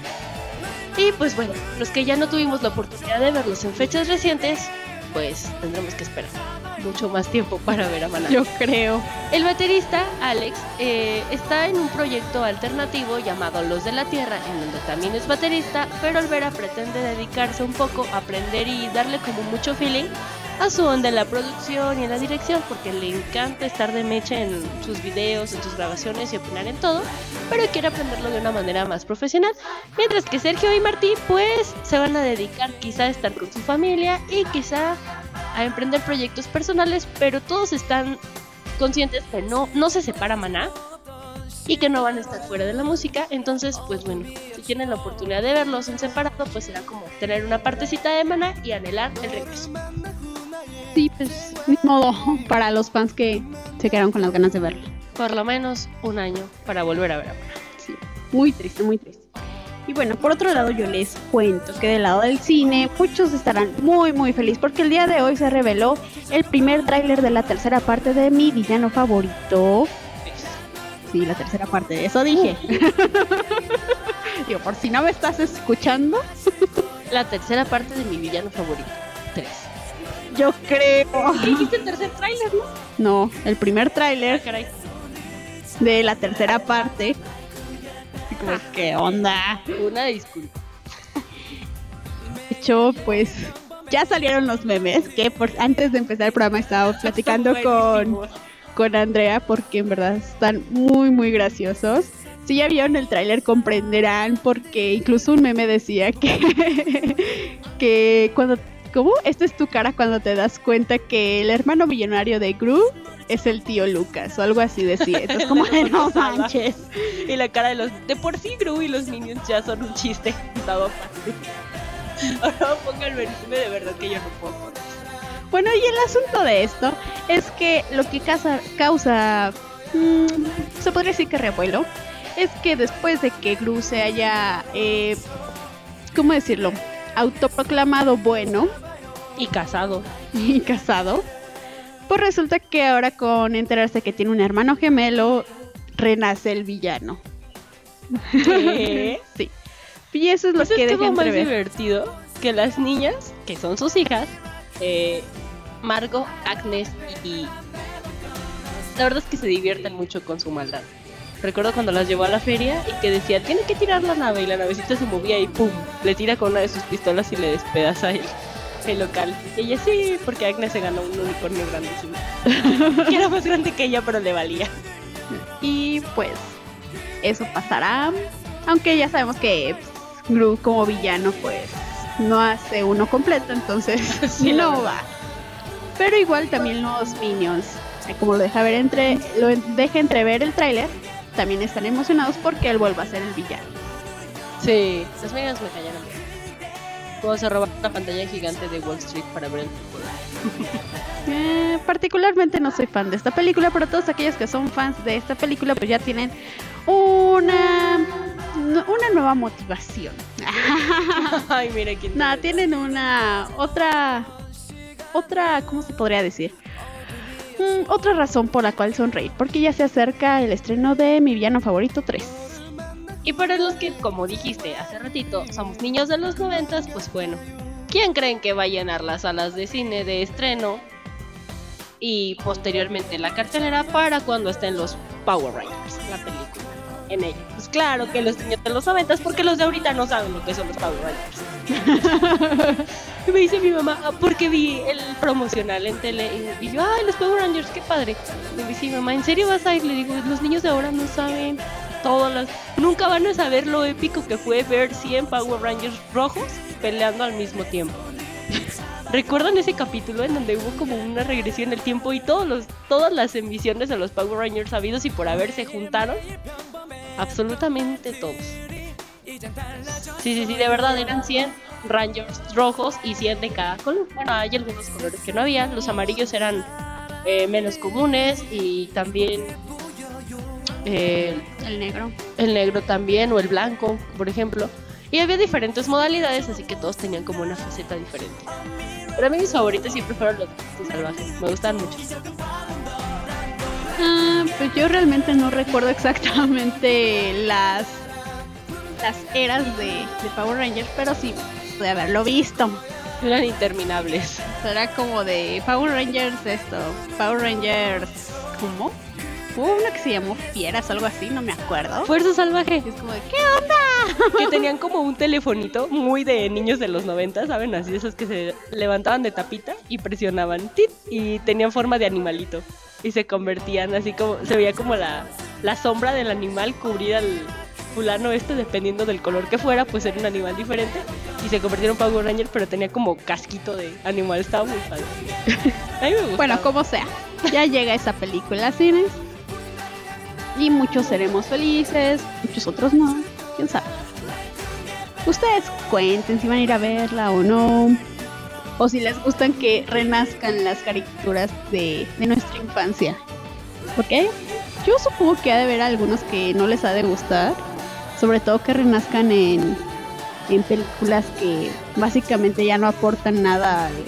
Y pues bueno, los que ya no tuvimos la oportunidad de verlos en fechas recientes, pues tendremos que esperar mucho más tiempo para ver a Maná. Yo creo. El baterista, Alex, eh, está en un proyecto alternativo llamado Los de la Tierra, en donde también es baterista, pero Olvera pretende dedicarse un poco a aprender y darle como mucho feeling a su onda en la producción y en la dirección, porque le encanta estar de mecha en sus videos, en sus grabaciones y opinar en todo, pero quiere aprenderlo de una manera más profesional, mientras que Sergio y Martí pues se van a dedicar quizá a estar con su familia y quizá a emprender proyectos personales, pero todos están conscientes que no, no se separa Maná y que no van a estar fuera de la música. Entonces pues bueno, si tienen la oportunidad de verlos en separado, pues será como tener una partecita de Maná y anhelar el regreso. Sí, pues, ni modo, para los fans que se quedaron con las ganas de verlo. Por lo menos un año para volver a ver a Maná. Sí, muy triste, muy triste. Y bueno, por otro lado yo les cuento que del lado del cine muchos estarán muy muy felices porque el día de hoy se reveló el primer tráiler de la tercera parte de Mi Villano Favorito. Sí, la tercera parte, de eso dije. Digo, por si no me estás escuchando. La tercera parte de Mi Villano Favorito, tres. Yo creo. ¿Qué dijiste el tercer tráiler, no? No, el primer tráiler Ah, caray. de la tercera parte. Así como, ¿qué onda? Una disculpa. De hecho, pues ya salieron los memes que por, antes de empezar el programa estaba platicando con, con Andrea porque en verdad están muy muy graciosos. Si ya vieron el tráiler comprenderán porque incluso un meme decía que, que cuando... ¿Cómo? Esta es tu cara cuando te das cuenta que el hermano millonario de Gru es el tío Lucas o algo así decía. Entonces como de no manches. Y la cara de los... De por sí Gru y los Minions ya son un chiste. Dado aparte. Ahora pónganlo en meme de verdad que yo no puedo poner. Bueno, y el asunto de esto es que lo que causa, causa mmm, se podría decir que revuelo, es que después de que Gru se haya, eh, ¿cómo decirlo? Autoproclamado bueno Y casado. y casado, pues resulta que ahora con enterarse que tiene un hermano gemelo, renace el villano. ¿Qué? Sí. Y eso es lo Pues que es deja como más entrever. divertido que las niñas, que son sus hijas, eh, Margot, Agnes y... La verdad es que se divierten mucho con su maldad. Recuerdo cuando las llevó a la feria y que decía, tiene que tirar la nave, y la navecita se movía y ¡pum! Le tira con una de sus pistolas y le despedaza el, el local. Y ella sí, porque Agnes se ganó un unicornio grandísimo. Que era más grande que ella, pero le valía. Y pues eso pasará. Aunque ya sabemos que pues, Gru como villano pues no hace uno completo, entonces Sí, la no verdad. va. Pero igual también los Minions, eh, como lo deja ver entre, lo en- deja entrever el tráiler, también están emocionados porque él vuelva a ser el villano. Sí, las Minions me callaron bien. Puedo se robar la pantalla gigante de Wall Street para ver el fútbol. Eh, particularmente no soy fan de esta película, pero todos aquellos que son fans de esta película pues ya tienen una una nueva motivación. Ay, mira quién. Nada, tienen una otra otra, ¿cómo se podría decir? Mm, otra razón por la cual sonreír, porque ya se acerca el estreno de Mi Villano Favorito tres. Y para los que, como dijiste hace ratito, somos niños de los noventas, pues bueno, ¿quién creen que va a llenar las salas de cine de estreno y posteriormente la cartelera para cuando estén los Power Rangers, la película, en ella? Pues claro que los niños de los noventas, porque los de ahorita no saben lo que son los Power Rangers. Y me dice mi mamá, "Ah, porque vi el promocional en tele", y y yo, ay, los Power Rangers, qué padre. Y me dice mi mamá, ¿en serio vas a ir? Le digo, los niños de ahora no saben. Todas las... Nunca van a saber lo épico que fue ver cien Power Rangers rojos peleando al mismo tiempo. ¿Recuerdan ese capítulo en donde hubo como una regresión en el tiempo y todos los, todas las emisiones de los Power Rangers habidos y por haber se juntaron? Absolutamente todos. Sí, sí, sí, de verdad eran cien Rangers rojos y cien de cada color. Bueno, hay algunos colores que no había. Los amarillos eran eh, menos comunes y también... Eh, El negro. el negro también o el blanco, por ejemplo. Y había diferentes modalidades, así que todos tenían como una faceta diferente. Pero a mí mis favoritos siempre fueron los Monstruos Salvajes, me gustan mucho. Ah, pues yo realmente no recuerdo exactamente las las eras de, de Power Rangers, pero sí de haberlo visto. Eran interminables. Era como de Power Rangers esto, Power Rangers, ¿cómo? Hubo una que se llamó Fieras, algo así, no me acuerdo. Fuerza Salvaje, Y es como de, ¿qué onda? que tenían como un telefonito muy de niños de los noventa, ¿saben? Así esos que se levantaban de tapita y presionaban tit y tenían forma de animalito. Y se convertían así como, se veía como la, la sombra del animal cubrir al fulano este, dependiendo del color que fuera, pues era un animal diferente. Y se convirtieron en Power Ranger, pero tenía como casquito de animal, estaba muy padre. A mí me gustaba. Bueno, como sea, ya llega esa película a cines. Y muchos seremos felices, muchos otros no, quién sabe. Ustedes cuenten si van a ir a verla o no. O si les gustan que renazcan las caricaturas de, de nuestra infancia. Porque yo supongo que ha de haber algunos que no les ha de gustar. Sobre todo que renazcan en, en películas que básicamente ya no aportan nada al-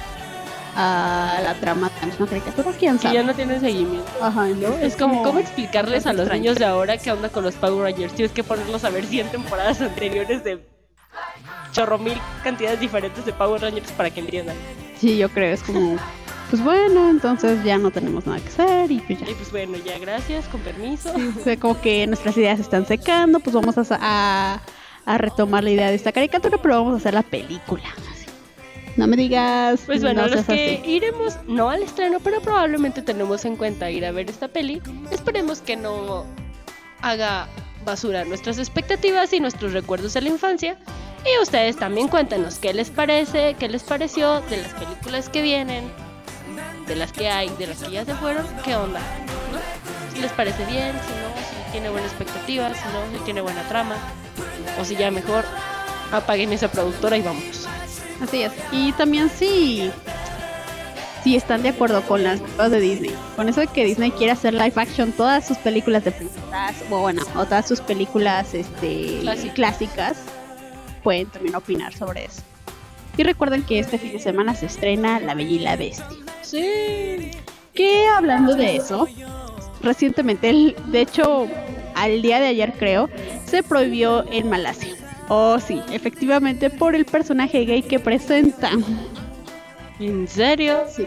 a la trama de la misma caricatura. ¿Quién que sabe? ya no tienen seguimiento. Ajá, ¿No? Es como, ¿cómo explicarles a los extraño. niños de ahora qué onda con los Power Rangers? Tienes que ponerlos a ver cien temporadas anteriores de chorro mil cantidades diferentes de Power Rangers para que entiendan. Sí, yo creo, es como, pues bueno, entonces ya no tenemos nada que hacer y pues ya. Y pues bueno, ya gracias, con permiso. O sea, como que nuestras ideas se están secando, pues vamos a, sa- a, a retomar la idea de esta caricatura, pero vamos a hacer la película. Así. No me digas, Pues bueno, no los seas que así. iremos, no al estreno, pero probablemente tenemos en cuenta ir a ver esta peli, esperemos que no haga basura nuestras expectativas y nuestros recuerdos de la infancia. Y ustedes también cuéntenos qué les parece, qué les pareció de las películas que vienen, de las que hay, de las que ya se fueron, qué onda, ¿no? Si les parece bien, si no, si tiene buena expectativa, si no, si tiene buena trama, o si ya mejor apaguen esa productora y vámonos. Así es. Y también si, si están de acuerdo con las cosas de Disney. Con eso de que Disney quiere hacer live action todas sus películas de princesas, o bueno, o todas sus películas este, Clásicas. clásicas, pueden también opinar sobre eso. Y recuerden que este fin de semana se estrena La Bella y la Bestia. Sí. Que hablando de eso, recientemente, el- de hecho, al día de ayer creo, se prohibió en Malasia. Oh, sí, efectivamente por el personaje gay que presenta. ¿En serio? Sí.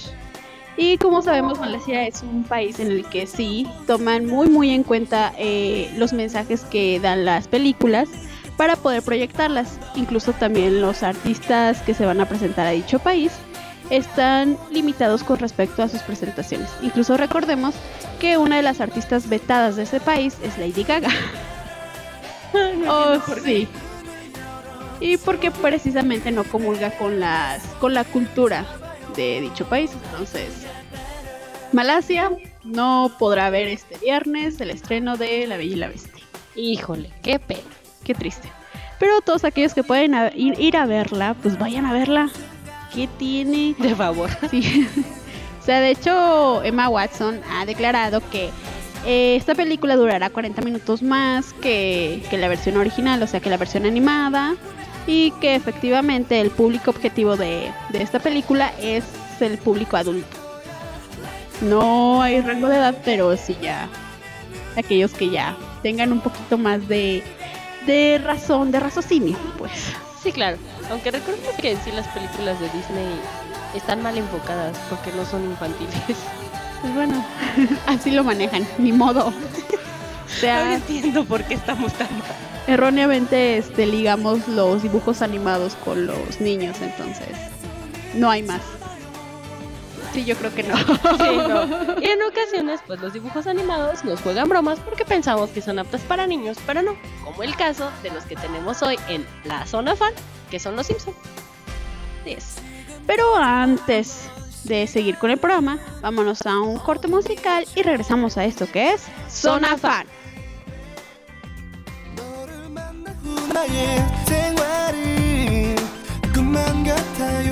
Y como sabemos, Malasia es un país en el que sí toman muy muy en cuenta eh, los mensajes que dan las películas para poder proyectarlas. Incluso también los artistas que se van a presentar a dicho país están limitados con respecto a sus presentaciones. Incluso recordemos que una de las artistas vetadas de ese país es Lady Gaga. No Oh, entiendo por qué. sí. Y porque precisamente no comulga con las con la cultura de dicho país. Entonces, Malasia no podrá ver este viernes el estreno de La Bella y la Bestia. Híjole, qué pena. Qué triste. Pero todos aquellos que pueden a- ir, ir a verla, pues vayan a verla. ¿Qué tiene? De favor. Sí. O sea, de hecho, Emma Watson ha declarado que eh, esta película durará cuarenta minutos más que, que la versión original, o sea, que la versión animada. Y que efectivamente el público objetivo de, de esta película es el público adulto. No hay rango de edad, pero sí ya aquellos que ya tengan un poquito más de, de razón, de raciocinio, pues. Sí, claro. Aunque recordemos que en sí las películas de Disney están mal enfocadas porque no son infantiles. Pues bueno, así lo manejan, ni modo. O No sea, entiendo por qué estamos tan mal. erróneamente este, ligamos los dibujos animados con los niños, entonces no hay más. Sí, yo creo que no. Sí, no. Y en ocasiones, pues los dibujos animados nos juegan bromas porque pensamos que son aptas para niños, pero no. Como el caso de los que tenemos hoy en la zona fan, que son los Simpsons. Así es. Pero antes de seguir con el programa, vámonos a un corte musical y regresamos a esto que es Zona Fan. 너를 만난 후 나의 생활이 꿈만 같아요.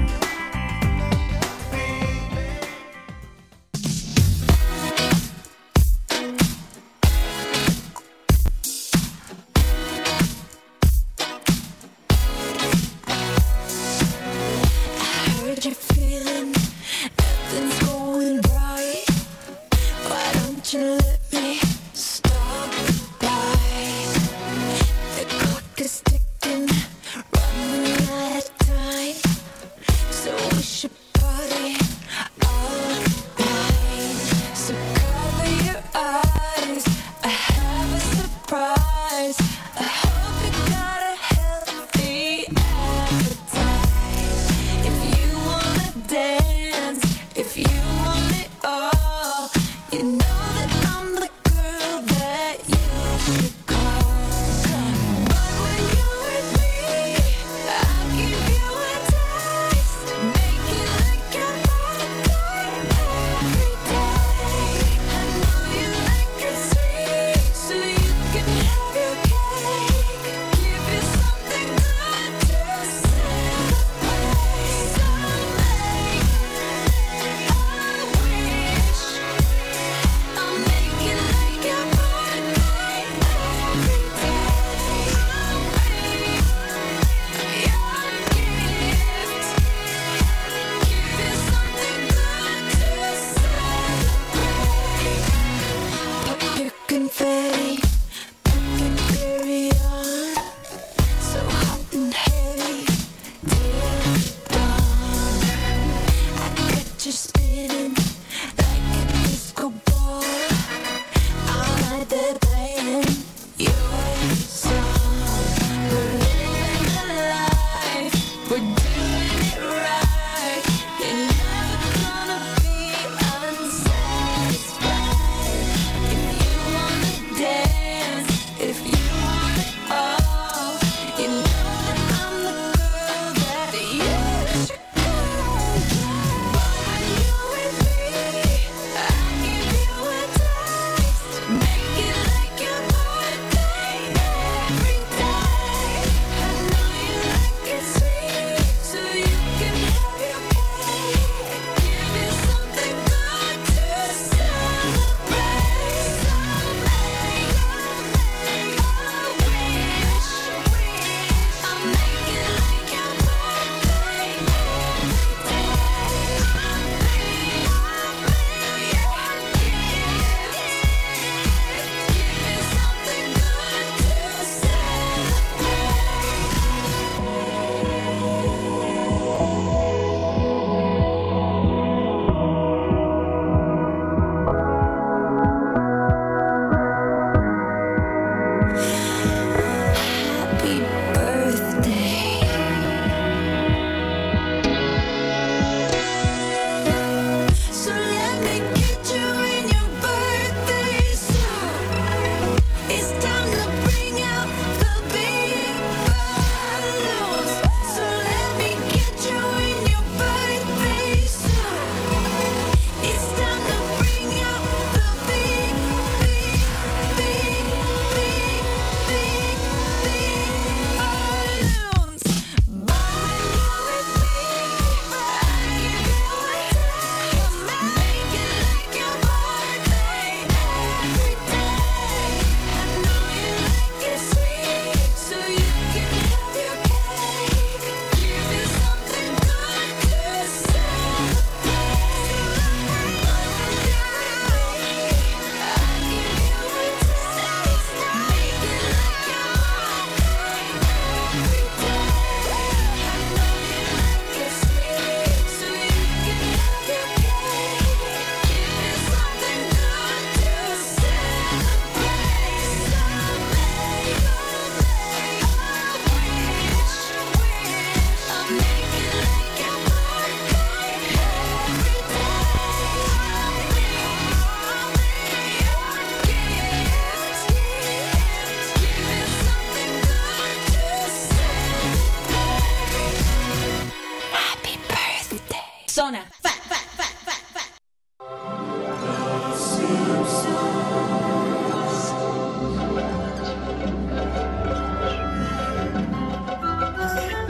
I heard you're feeling nothing's going right. Why don't you let me stop by? The clock is ticking, running out of time. So we should party all night. So cover your eyes, I have a surprise. I hope you got a healthy appetite. If you wanna dance, if you want it all, you know that I'm the girl that you should call. But when you're with me, I'll give you a taste, make it like your birthday every day. I know you like it sweet, so you can have your cake. Give you something good to celebrate. So make a wish. I'll make it like your birthday every day. Bring your gift. Give you something good to celebrate. Pop your confetti, pumpkin carry on. So hot and heavy, till dawn. I got you spinning like a disco ball. All night they're playing your song. We're living the life, we're doing it right. You're never gonna be unsatisfied. If you wanna dance.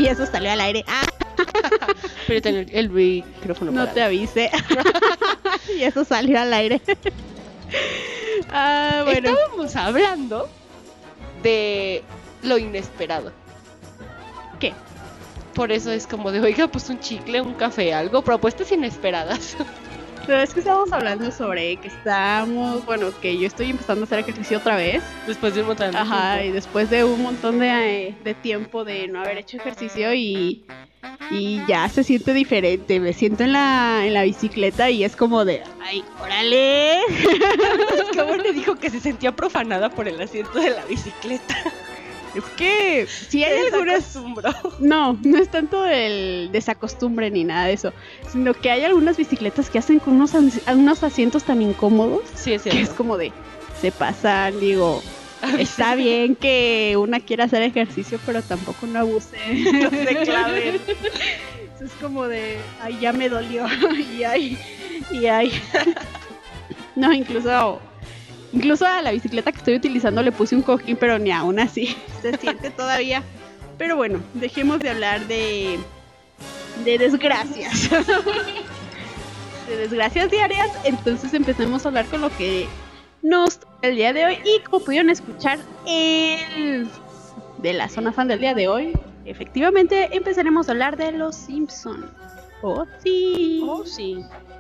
Y eso salió al aire. Ah, Pero tengo el, el micrófono no parado. te avisé. Y eso salió al aire. Ah, bueno. Estábamos hablando de lo inesperado. ¿Qué? Por eso es como de, oiga, pues un chicle, un café, algo, propuestas inesperadas. Pero es que estamos hablando sobre que estamos, bueno, que yo estoy empezando a hacer ejercicio otra vez. Después de un montón de Ajá, y tiempo. después de un montón de, de tiempo de no haber hecho ejercicio y, y ya se siente diferente. Me siento en la, en la bicicleta y es como de, ay, órale. ¿Cómo le dijo que se sentía profanada por el asiento de la bicicleta? Es que si hay Se algunas... desacostumbró. No, no es tanto el desacostumbre ni nada de eso, sino que hay algunas bicicletas que hacen con unos, as- unos asientos tan incómodos Sí, es que es cierto. como de, se pasan, digo, está bien que una quiera hacer ejercicio, pero tampoco no abuse, no se claven. Eso es como de, ay, ya me dolió, y ay, y ay. No, incluso, incluso a la bicicleta que estoy utilizando le puse un cojín, pero ni aún así se siente todavía. Pero bueno, dejemos de hablar de, de desgracias. De desgracias diarias, entonces empecemos a hablar con lo que nos toca el día de hoy. Y como pudieron escuchar el de la zona fan del día de hoy, efectivamente empezaremos a hablar de los Simpson. Oh, sí. Oh, sí.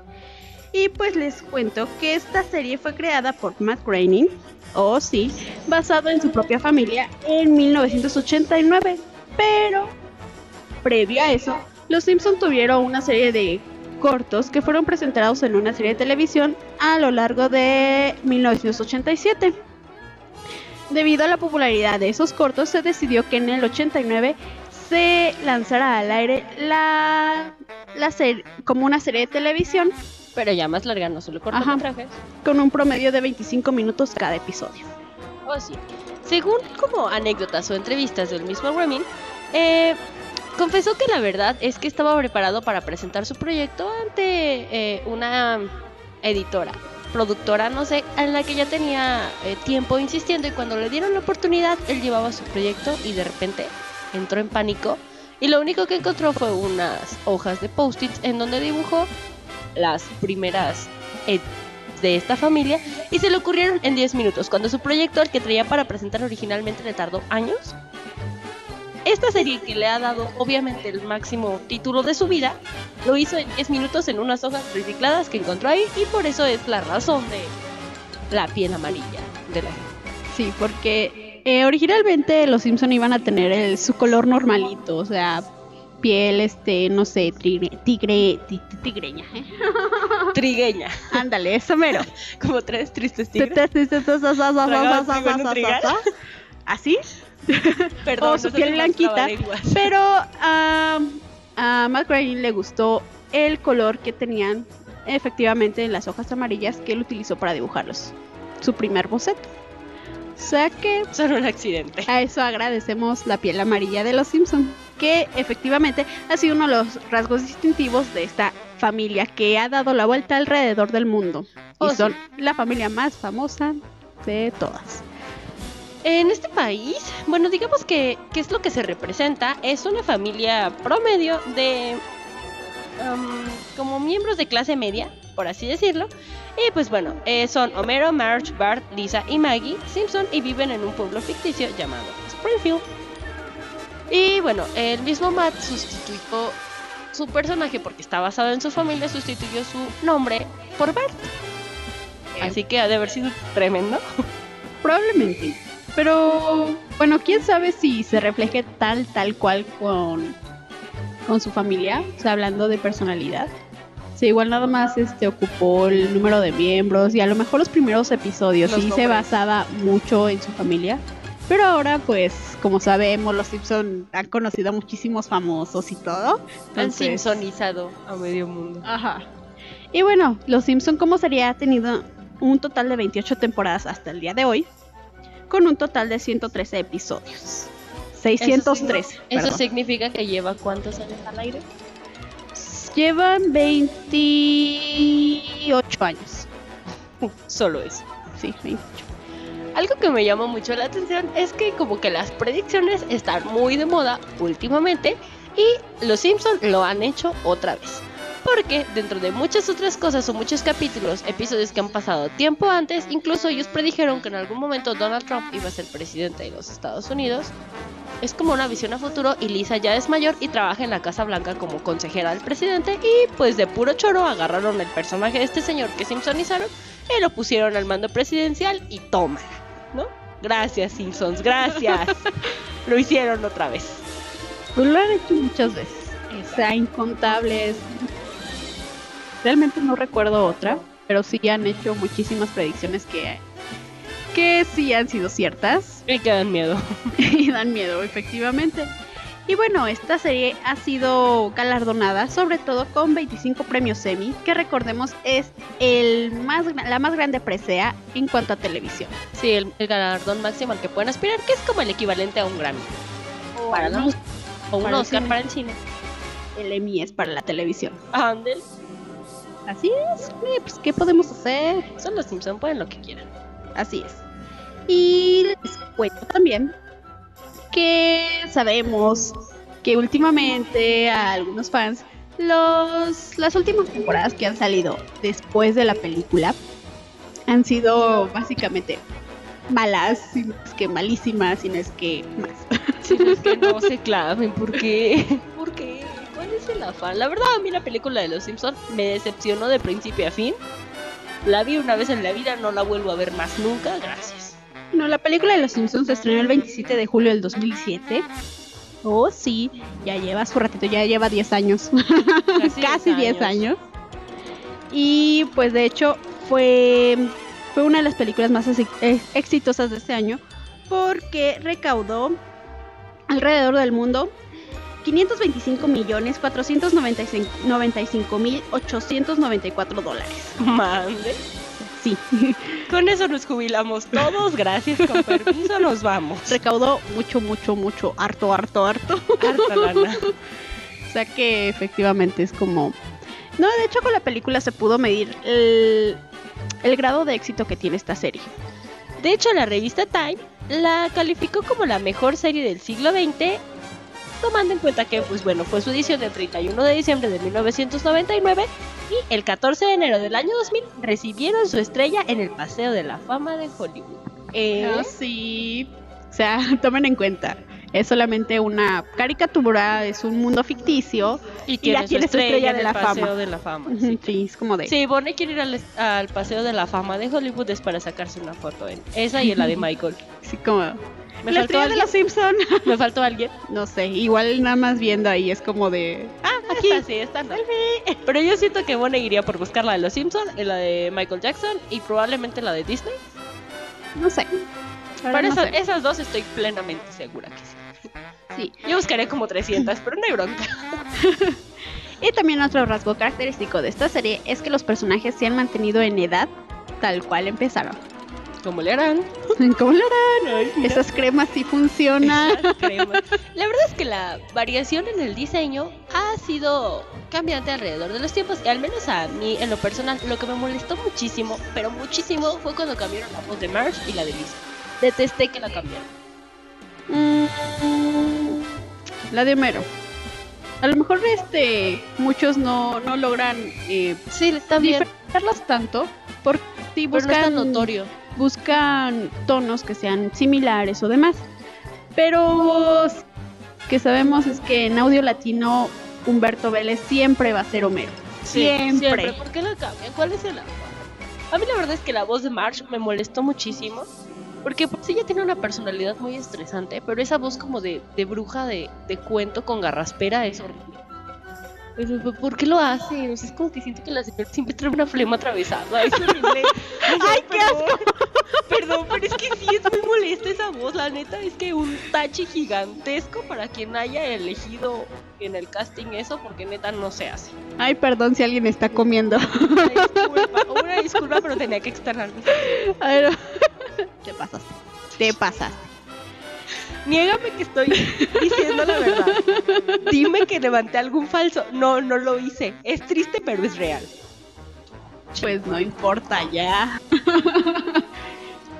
Y pues les cuento que esta serie fue creada por Matt Groening, oh sí, basado en su propia familia en mil novecientos ochenta y nueve. Pero previo a eso, los Simpson tuvieron una serie de cortos que fueron presentados en una serie de televisión a lo largo de mil novecientos ochenta y siete. Debido a la popularidad de esos cortos, se decidió que en el ochenta y nueve se lanzara al aire la, la serie como una serie de televisión Pero ya más larga, no solo cortometrajes. con un promedio de veinticinco minutos cada episodio. Oh, sí. Según como anécdotas o entrevistas del mismo Groening, eh, confesó que la verdad es que estaba preparado para presentar su proyecto ante eh, una editora, productora, no sé, en la que ya tenía eh, tiempo insistiendo, y cuando le dieron la oportunidad, él llevaba su proyecto y de repente entró en pánico y lo único que encontró fue unas hojas de post-its en donde dibujó las primeras eh, de esta familia y se le ocurrieron en diez minutos, cuando su proyecto, el que traía para presentar originalmente, le tardó años. Esta serie, que le ha dado obviamente el máximo título de su vida, lo hizo en diez minutos en unas hojas recicladas que encontró ahí, y por eso es la razón de la piel amarilla de la gente. Sí, porque eh, originalmente los Simpson iban a tener el, su color normalito, o sea, piel, este, no sé, tigre, tigre, ti- ti- tigreña, ¿eh? Trigueña, Ándale, eso mero. como tres tristes Te- tigres. te- te- te- te- sa- sa- sa- Tragaban sa- trigo en un sa- sa- trigal. sa- ¿Así? Perdón, o su no se piel me blanquita. trabalenguas. Pero a a Matt Groening le gustó el color que tenían efectivamente en las hojas amarillas que él utilizó para dibujarlos. Su primer boceto. O sea que Solo un accidente. a eso agradecemos la piel amarilla de los Simpson, que efectivamente ha sido uno de los rasgos distintivos de esta familia que ha dado la vuelta alrededor del mundo. Oh, Y sí. son la familia más famosa de todas. En este país, bueno, digamos que, ¿qué es lo que se representa? Es una familia promedio de um, como miembros de clase media, por así decirlo. Y pues bueno, eh, son Homero, Marge, Bart, Lisa y Maggie Simpson, y viven en un pueblo ficticio llamado Springfield. Y bueno, el mismo Matt sustituyó su personaje, porque está basado en su familia, sustituyó su nombre por Bart. Así que ha de haber sido tremendo. Probablemente. Pero bueno, quién sabe si se refleje tal, tal cual con, con su familia. O sea, hablando de personalidad. Sí, igual nada más este ocupó el número de miembros y a lo mejor los primeros episodios Los sí se nombres. basaba mucho en su familia. Pero ahora, pues, como sabemos, los Simpson han conocido a muchísimos famosos y todo. Han Entonces- simpsonizado a medio mundo. Ajá. Y bueno, los Simpson como sería ha tenido un total de veintiocho temporadas hasta el día de hoy, con un total de ciento trece episodios. seiscientos trece. Eso perdón. significa que lleva ¿cuántos años al aire? Llevan veintiocho años. Solo eso. Sí, veintiocho. Algo que me llama mucho la atención es que como que las predicciones están muy de moda últimamente y los Simpson lo han hecho otra vez. Porque dentro de muchas otras cosas o muchos capítulos, episodios que han pasado tiempo antes, incluso ellos predijeron que en algún momento Donald Trump iba a ser presidente de los Estados Unidos. Es como una visión a futuro y Lisa ya es mayor y trabaja en la Casa Blanca como consejera del presidente y pues de puro choro agarraron el personaje de este señor que simpsonizaron y lo pusieron al mando presidencial y toma, ¿no? Gracias Simpsons, gracias. Lo hicieron otra vez. Pues lo han hecho muchas veces. O sea, incontables. Realmente no recuerdo otra, pero sí han hecho muchísimas predicciones que, que sí han sido ciertas. Y que dan miedo. Y dan miedo, efectivamente. Y bueno, esta serie ha sido galardonada sobre todo con veinticinco premios Emmy, que recordemos es el más, la más grande presea en cuanto a televisión. Sí, el, el galardón máximo al que pueden aspirar, que es como el equivalente a un Grammy. Para la música. O un Para el Oscar cine. para el cine. El Emmy es para la televisión. Ándel. Así es, eh, pues ¿qué podemos hacer? Son los Simpsons, pueden lo que quieran. Así es. Y les cuento también que sabemos que últimamente a algunos fans los, las últimas temporadas que han salido después de la película han sido básicamente malas, si no es que malísimas, si no es que más. Si no es que no se claven, ¿por qué? ¿Por qué? ¿Cuál es el afán? La verdad, a mí la película de los Simpsons me decepcionó de principio a fin. La vi una vez en la vida, no la vuelvo a ver más nunca, gracias. No, la película de Los Simpsons se estrenó el veintisiete de julio del dos mil siete. Oh, sí, ya lleva su ratito, ya lleva diez años. Casi Casi diez años. años. Y pues de hecho fue, fue una de las películas más exi- ex- exitosas de este año porque recaudó alrededor del mundo quinientos veinticinco millones cuatrocientos noventa y cinco mil ochocientos noventa y cuatro dólares. Mande. Sí, Con eso nos jubilamos todos, gracias, con permiso, nos vamos. recaudó mucho, mucho, mucho, harto, harto, harto. Harta lana. O sea que efectivamente es como... No, de hecho con la película se pudo medir el, el grado de éxito que tiene esta serie. De hecho, la revista Time la calificó como la mejor serie del siglo veinte, tomando en cuenta que, pues bueno, fue su edición del treinta y uno de diciembre de mil novecientos noventa y nueve y el catorce de enero del año dos mil recibieron su estrella en el Paseo de la Fama de Hollywood. Eh, Ah, sí. O sea, tomen en cuenta, es solamente una caricatura, es un mundo ficticio. y ya tiene su tiene su estrella, estrella en de el la Paseo Fama. de la Fama. Ujú, Sí. sí, es como de... Si Bonnie quiere ir al, al Paseo de la Fama de Hollywood es para sacarse una foto en esa y en la de Michael. Sí, como... ¿Me la faltó estrella de alguien? los Simpson. ¿Me faltó alguien? No sé, igual nada más viendo ahí es como de... Ah, aquí sí, está. No. Pero yo siento que Bonnie iría por buscar la de los Simpsons, la de Michael Jackson y probablemente la de Disney. No sé. Por Ahora no eso, sé. esas dos estoy plenamente segura que sí. Sí. Yo buscaré como trescientas, pero no hay bronca. Y también otro rasgo característico de esta serie es que los personajes se han mantenido en edad tal cual empezaron. ¿Cómo le harán? ¿Cómo lo harán? Ay, mira. Esas cremas sí funcionan. Esas cremas. La verdad es que la variación en el diseño ha sido cambiante alrededor de los tiempos y al menos a mí en lo personal lo que me molestó muchísimo, pero muchísimo fue cuando cambiaron la voz de Marge y la de Lisa. Detesté que la cambiaron. Mm, la de Homero. A lo mejor este muchos no, no logran eh, Sí, también, diferenciarlas tanto porque sí pero no es tan buscan, notorio. buscan tonos que sean similares o demás. Pero que sabemos es que en audio latino Humberto Vélez siempre va a ser Homero. Sí, siempre. ¿Por qué la cambian? ¿Cuál es el afán? A mí la verdad es que la voz de Marge me molestó muchísimo. Porque por sí ella tiene una personalidad muy estresante, pero esa voz como de, de bruja de, de cuento con garraspera es horrible. Pero, ¿por qué lo hace? O sea, es como que siento que la señora siempre trae una flema atravesada. Es horrible. ¡Ay, qué asco! Perdón, pero es que sí es muy molesta esa voz. La neta es que un tache gigantesco para quien haya elegido en el casting eso, porque neta no se hace. Ay, perdón si alguien está comiendo. Una disculpa, una disculpa, pero tenía que externar. A ver, te pasaste. Te pasaste. Niégame que estoy diciendo la verdad. Dime que levanté algún falso. No, no lo hice. Es triste, pero es real. Pues no importa ya.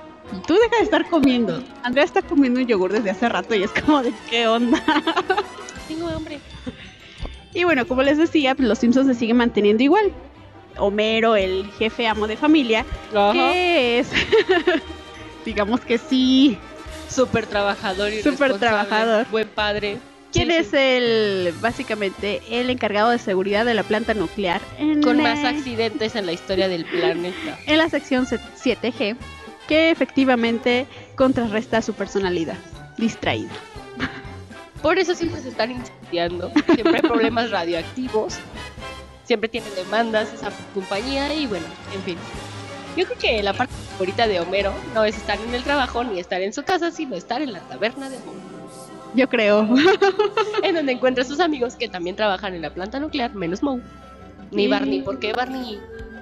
tú deja de estar comiendo. Andrea está comiendo un yogur desde hace rato y es como de qué onda. Tengo hambre. Y bueno, como les decía, pues los Simpsons se siguen manteniendo igual. Homero, el jefe amo de familia, Ajá. que es, digamos que sí. Súper trabajador y Súper trabajador. Buen padre. ¿Quién Sí, es sí. el, básicamente, el encargado de seguridad de la planta nuclear? En Con la- más accidentes en la historia del planeta. En la sección siete G, que efectivamente contrarresta su personalidad distraída. Por eso siempre se están incendiando. Siempre hay problemas radioactivos. Siempre tienen demandas esa compañía y bueno, en fin. Yo creo que la parte favorita de Homero no es estar en el trabajo ni estar en su casa, sino estar en la taberna de Homero, Yo creo. en donde encuentra a sus amigos que también trabajan en la planta nuclear, menos Moe. Ni Sí. Barney, porque Barney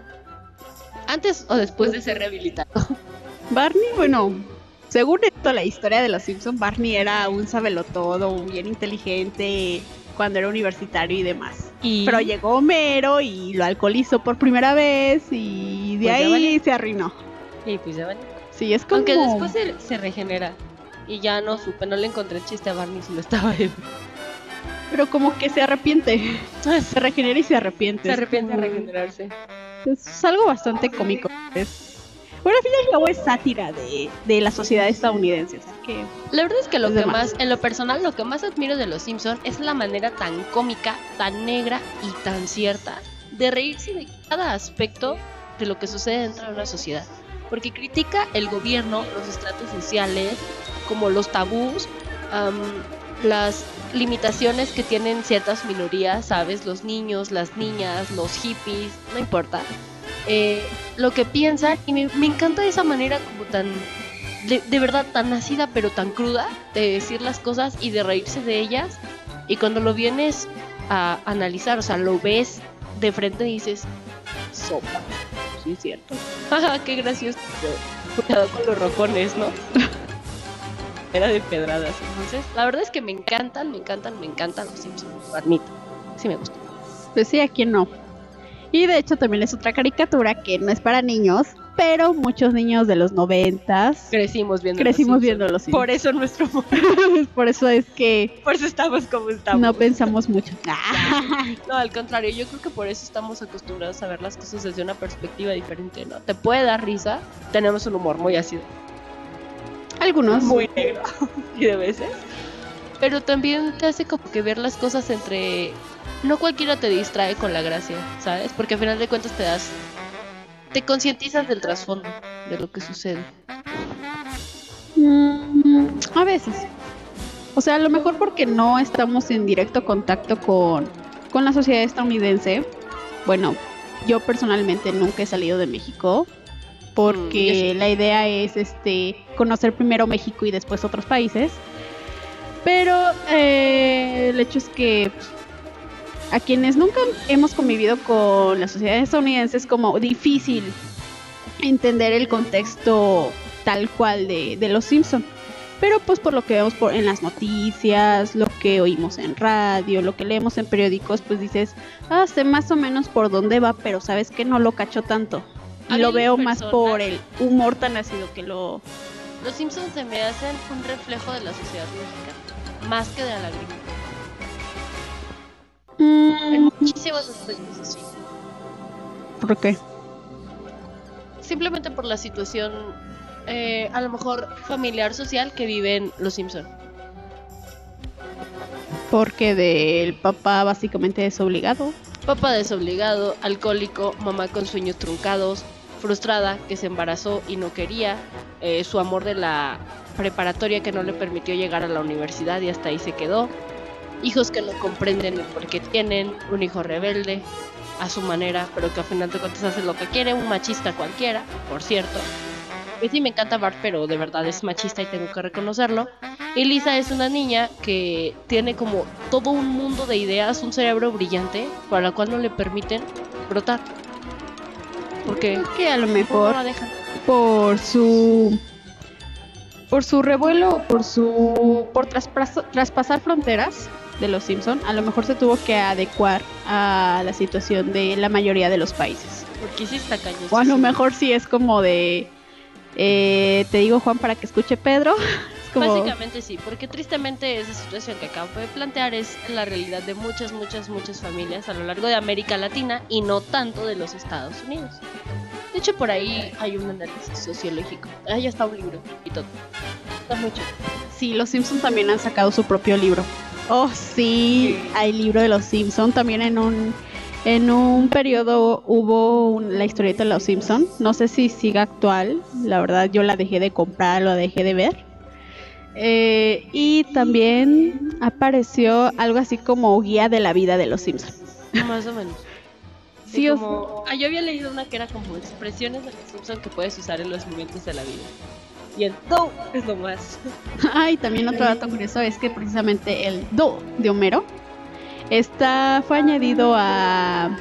antes o después de ser rehabilitado. Barney, bueno, según esto, la historia de los Simpson, Barney era un sabelotodo, un bien inteligente cuando era universitario y demás. Y Pero llegó Homero y lo alcoholizó por primera vez y de Pues ya ahí valió. se arruinó. y pues ya vale. Sí, es como... Aunque después se, se regenera. Y ya no supe, no le encontré el chiste a Barney si lo estaba él. Pero como que se arrepiente. Se regenera y se arrepiente. Se Es arrepiente de como- regenerarse. Es algo bastante cómico. Es... Bueno, al fin y al cabo es sátira de, de la sociedad estadounidense. O sea que... La verdad es que lo Es de que más. más, en lo personal, lo que más admiro de Los Simpson es la manera tan cómica, tan negra y tan cierta de reírse de cada aspecto de lo que sucede dentro de una sociedad. Porque critica el gobierno, los estratos sociales, como los tabús, am, las limitaciones que tienen ciertas minorías, ¿sabes? Los niños, las niñas, los hippies, no importa. Eh, lo que piensan, y me, me encanta esa manera como tan, de, de verdad, tan nacida pero tan cruda de decir las cosas y de reírse de ellas. Y cuando lo vienes a analizar, o sea, lo ves de frente y dices, sopa, sí es cierto. Ajá, qué gracioso. Cuidado con los rojones, ¿no? Era de pedradas. Entonces, la verdad es que me encantan, me encantan, me encantan los Simpsons, lo admito. Sí me gusta. Pues sí, ¿a quién no? Y de hecho también es otra caricatura que no es para niños, pero muchos niños de los noventas Crecimos viendo crecimos los viendo los Simpsons. Por eso nuestro amor. Por eso es que Por eso estamos como estamos. no pensamos mucho. No, al contrario, yo creo que por eso estamos acostumbrados a ver las cosas desde una perspectiva diferente, ¿no? Te puede dar risa, tenemos un humor muy ácido, Algunos. muy negro, y de veces. Pero también te hace como que ver las cosas entre... No cualquiera te distrae con la gracia, ¿sabes? Porque al final de cuentas te das... Te concientizas del trasfondo de lo que sucede. Mm, a veces. O sea, a lo mejor porque no estamos en directo contacto con, con la sociedad estadounidense. Bueno, yo personalmente nunca he salido de México porque Mm, yo sí. la idea es este conocer primero México y después otros países. Pero eh, el hecho es que pues, a quienes nunca hemos convivido con la sociedad estadounidense es como difícil entender el contexto tal cual de, de los Simpson. Pero pues por lo que vemos por, en las noticias, lo que oímos en radio, lo que leemos en periódicos, pues dices, ah, sé más o menos por dónde va, pero sabes que no lo cacho tanto. A Y mí lo los veo más por personajes- el humor tan ácido que lo... Los Simpsons se me hacen un reflejo de la sociedad mexicana, más que de la gringa. En Mm, muchísimos aspectos así. ¿Por qué? Simplemente por la situación, eh, a lo mejor familiar, social que viven los Simpson. Porque del papá básicamente es obligado. Papá desobligado, alcohólico, mamá con sueños truncados, frustrada que se embarazó y no quería, eh, su amor de la preparatoria que no le permitió llegar a la universidad y hasta ahí se quedó, hijos que no comprenden el por qué tienen, un hijo rebelde a su manera, pero que al final de cuentas hace lo que quiere, un machista cualquiera, por cierto. Que sí me encanta Bart, pero de verdad es machista y tengo que reconocerlo. Y Lisa es una niña que tiene como todo un mundo de ideas, un cerebro brillante, para la cual no le permiten brotar. Porque Creo que a lo no mejor la dejan. por su por su revuelo, por su por traspaso- traspasar fronteras de los Simpson, a lo mejor se tuvo que adecuar a la situación de la mayoría de los países. Porque sí está cañón. O a lo mejor sí es como de Eh, te digo, Juan, para que escuche Pedro. Es como... Básicamente sí, porque tristemente esa situación que acabo de plantear es la realidad de muchas, muchas, muchas familias a lo largo de América Latina y no tanto de los Estados Unidos. De hecho, por ahí hay un análisis sociológico. Ahí está un libro y todo. Está muy chido. Sí, los Simpsons también han sacado su propio libro. Oh, sí, Sí. hay libro de los Simpsons. También en un en un periodo hubo un- la historieta de los Simpsons. No sé si siga actual. La verdad, yo la dejé de comprar, la dejé de ver. Eh, y también apareció algo así como guía de la vida de los Simpsons. Más o menos. Sí, Sí, o como... Ah, yo había leído una que era como expresiones de los Simpson que puedes usar en los momentos de la vida. Y el no es lo más. Ah, y también otro dato curioso es que precisamente el do de Homero está, fue añadido a,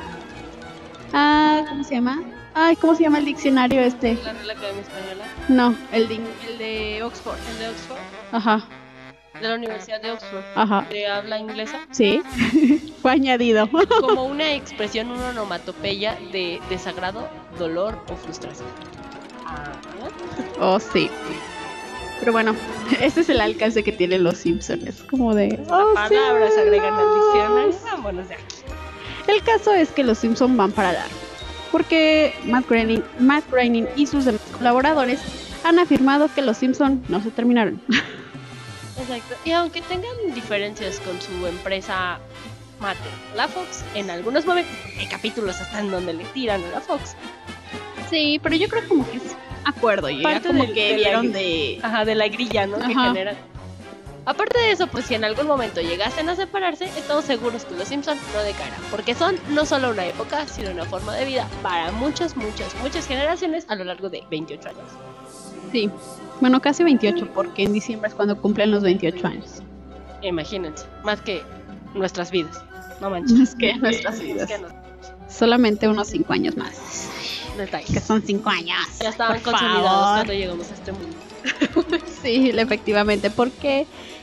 a... ¿Cómo se llama? Ay, ¿cómo se llama el diccionario este? La Real Academia Española, No, el de, el de Oxford. el de Oxford, Ajá, de la Universidad de Oxford, ajá, de habla inglesa, sí, fue añadido. como una expresión, una onomatopeya de desagrado, dolor o frustración. Ah, Oh, sí. Pero bueno, ese es el alcance que tienen los Simpsons. Es como de... oh, sí. palabras se agregan al diccionario. Vámonos de aquí. El caso es que los Simpsons van para largo, porque Matt Groening, Matt Groening y sus demás colaboradores han afirmado que los Simpsons no se terminaron. Exacto. Y aunque tengan diferencias con su empresa mate, la Fox, en algunos momentos hay capítulos hasta en donde le tiran a la Fox. Sí, pero yo creo como que es acuerdo. Y ya Parte como del- que de la- vieron de... Ajá, de la grilla, ¿no? Que Ajá. generan. Aparte de eso, pues si en algún momento llegasen a separarse, estamos seguros que los Simpsons no decaerán, porque son no solo una época, sino una forma de vida para muchas, muchas, muchas generaciones a lo largo de veintiocho años. Sí, bueno, casi veintiocho, porque en diciembre es cuando cumplen los veintiocho años. Imagínense, más que nuestras vidas. No manches. Es que nuestras Es vidas. que no, Solamente unos cinco años más. neta, Que son cinco años. ya estaban por consolidados favor. cuando llegamos a este mundo. Sí, efectivamente, porque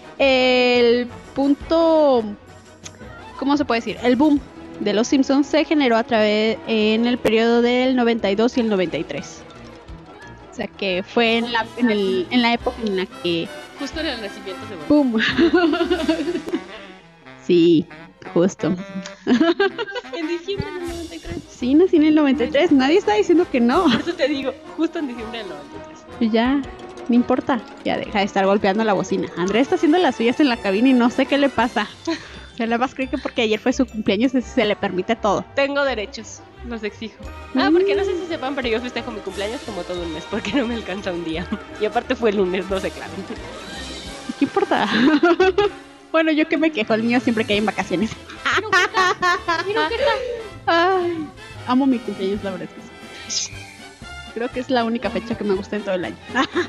el punto, ¿cómo se puede decir? El boom de los Simpsons se generó a través en el periodo del noventa y dos y el noventa y tres. O sea que fue en la, en el, en la época en la que Justo en el nacimiento se volvió. boom. Sí, justo. En diciembre del noventa y tres. Sí, nací en el noventa y tres. Nadie está diciendo que no. Por eso te digo, justo en diciembre del noventa y tres. Pues ya, no importa. Ya deja de estar golpeando la bocina. Andrea está haciendo las suyas en la cabina y no sé qué le pasa. O sea, nada más cree que porque ayer fue su cumpleaños se- se le permite todo. Tengo derechos, los exijo. Ah, porque no sé si sepan, pero yo festejo mi cumpleaños como todo un mes, porque no me alcanza un día. Y aparte fue el lunes, no sé, claro. ¿Qué importa? Bueno, yo que me quejo, el mío siempre que hay en vacaciones. Ay, amo mi cumpleaños, la verdad es que sí. Creo que es la única fecha que me gusta en todo el año.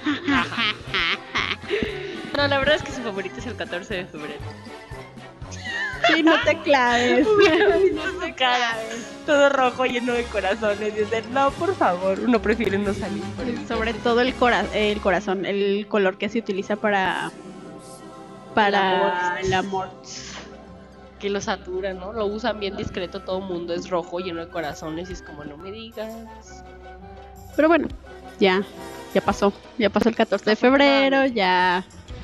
No, la verdad es que su favorito es el catorce de febrero. Sí, no te claves. No sé, cara, todo rojo, lleno de corazones. Y es no, por favor, uno prefiere no salir por eso. Sobre todo el, cora el corazón, el color que se utiliza para para el amor. Que lo satura, ¿no? Lo usan bien discreto, todo el mundo es rojo, lleno de corazones. Y es como, no me digas. Pero bueno, ya, ya pasó. Ya pasó el catorce de febrero, ya.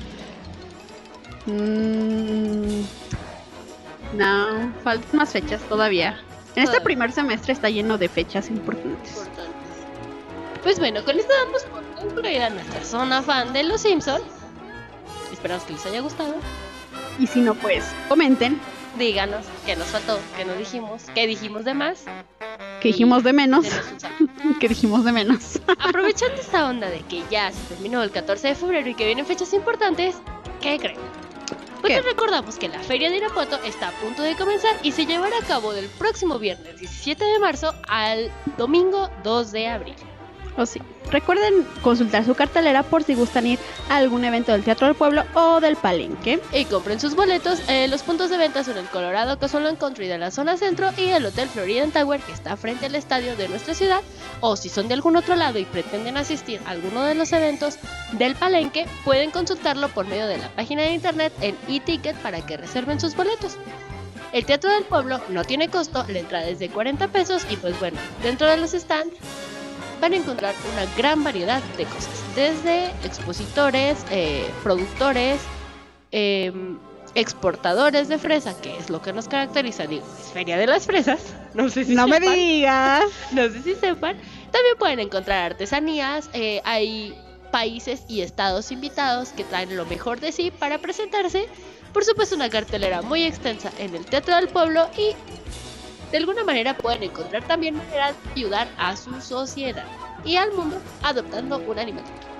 Mm, no, faltan más fechas todavía. En este Todavía. primer semestre está lleno de fechas importantes. Importantes. Pues bueno, con esto damos por concluida nuestra zona fan de Los Simpson. Esperamos que les haya gustado. Y si no, pues comenten Díganos qué nos faltó, qué no dijimos, qué dijimos de más. que dijimos de menos, Denos un saludo. que dijimos de menos. Aprovechando esta onda de que ya se terminó el catorce de febrero y que vienen fechas importantes, ¿qué creen? Pues ¿Qué? les recordamos que la Feria de Irapuato está a punto de comenzar y se llevará a cabo del próximo viernes diecisiete de marzo al domingo dos de abril. O sí. Recuerden consultar su cartelera por si gustan ir a algún evento del Teatro del Pueblo o del Palenque. Y compren sus boletos. Eh, los puntos de venta son el Colorado Casual Country de la zona centro y el Hotel Floridian Tower que está frente al estadio de nuestra ciudad. O si son de algún otro lado y pretenden asistir a alguno de los eventos del Palenque, pueden consultarlo por medio de la página de internet en eTicket para que reserven sus boletos. El Teatro del Pueblo no tiene costo, la entrada es de cuarenta pesos y pues bueno, dentro de los stands van a encontrar una gran variedad de cosas, desde expositores, eh, productores, eh, exportadores de fresa, que es lo que nos caracteriza, digo, es Feria de las Fresas, no sé si No me sepan, digas. no sé si sepan, también pueden encontrar artesanías, eh, hay países y estados invitados que traen lo mejor de sí para presentarse, por supuesto una cartelera muy extensa en el Teatro del Pueblo y de alguna manera pueden encontrar también maneras de ayudar a su sociedad y al mundo adoptando un animal.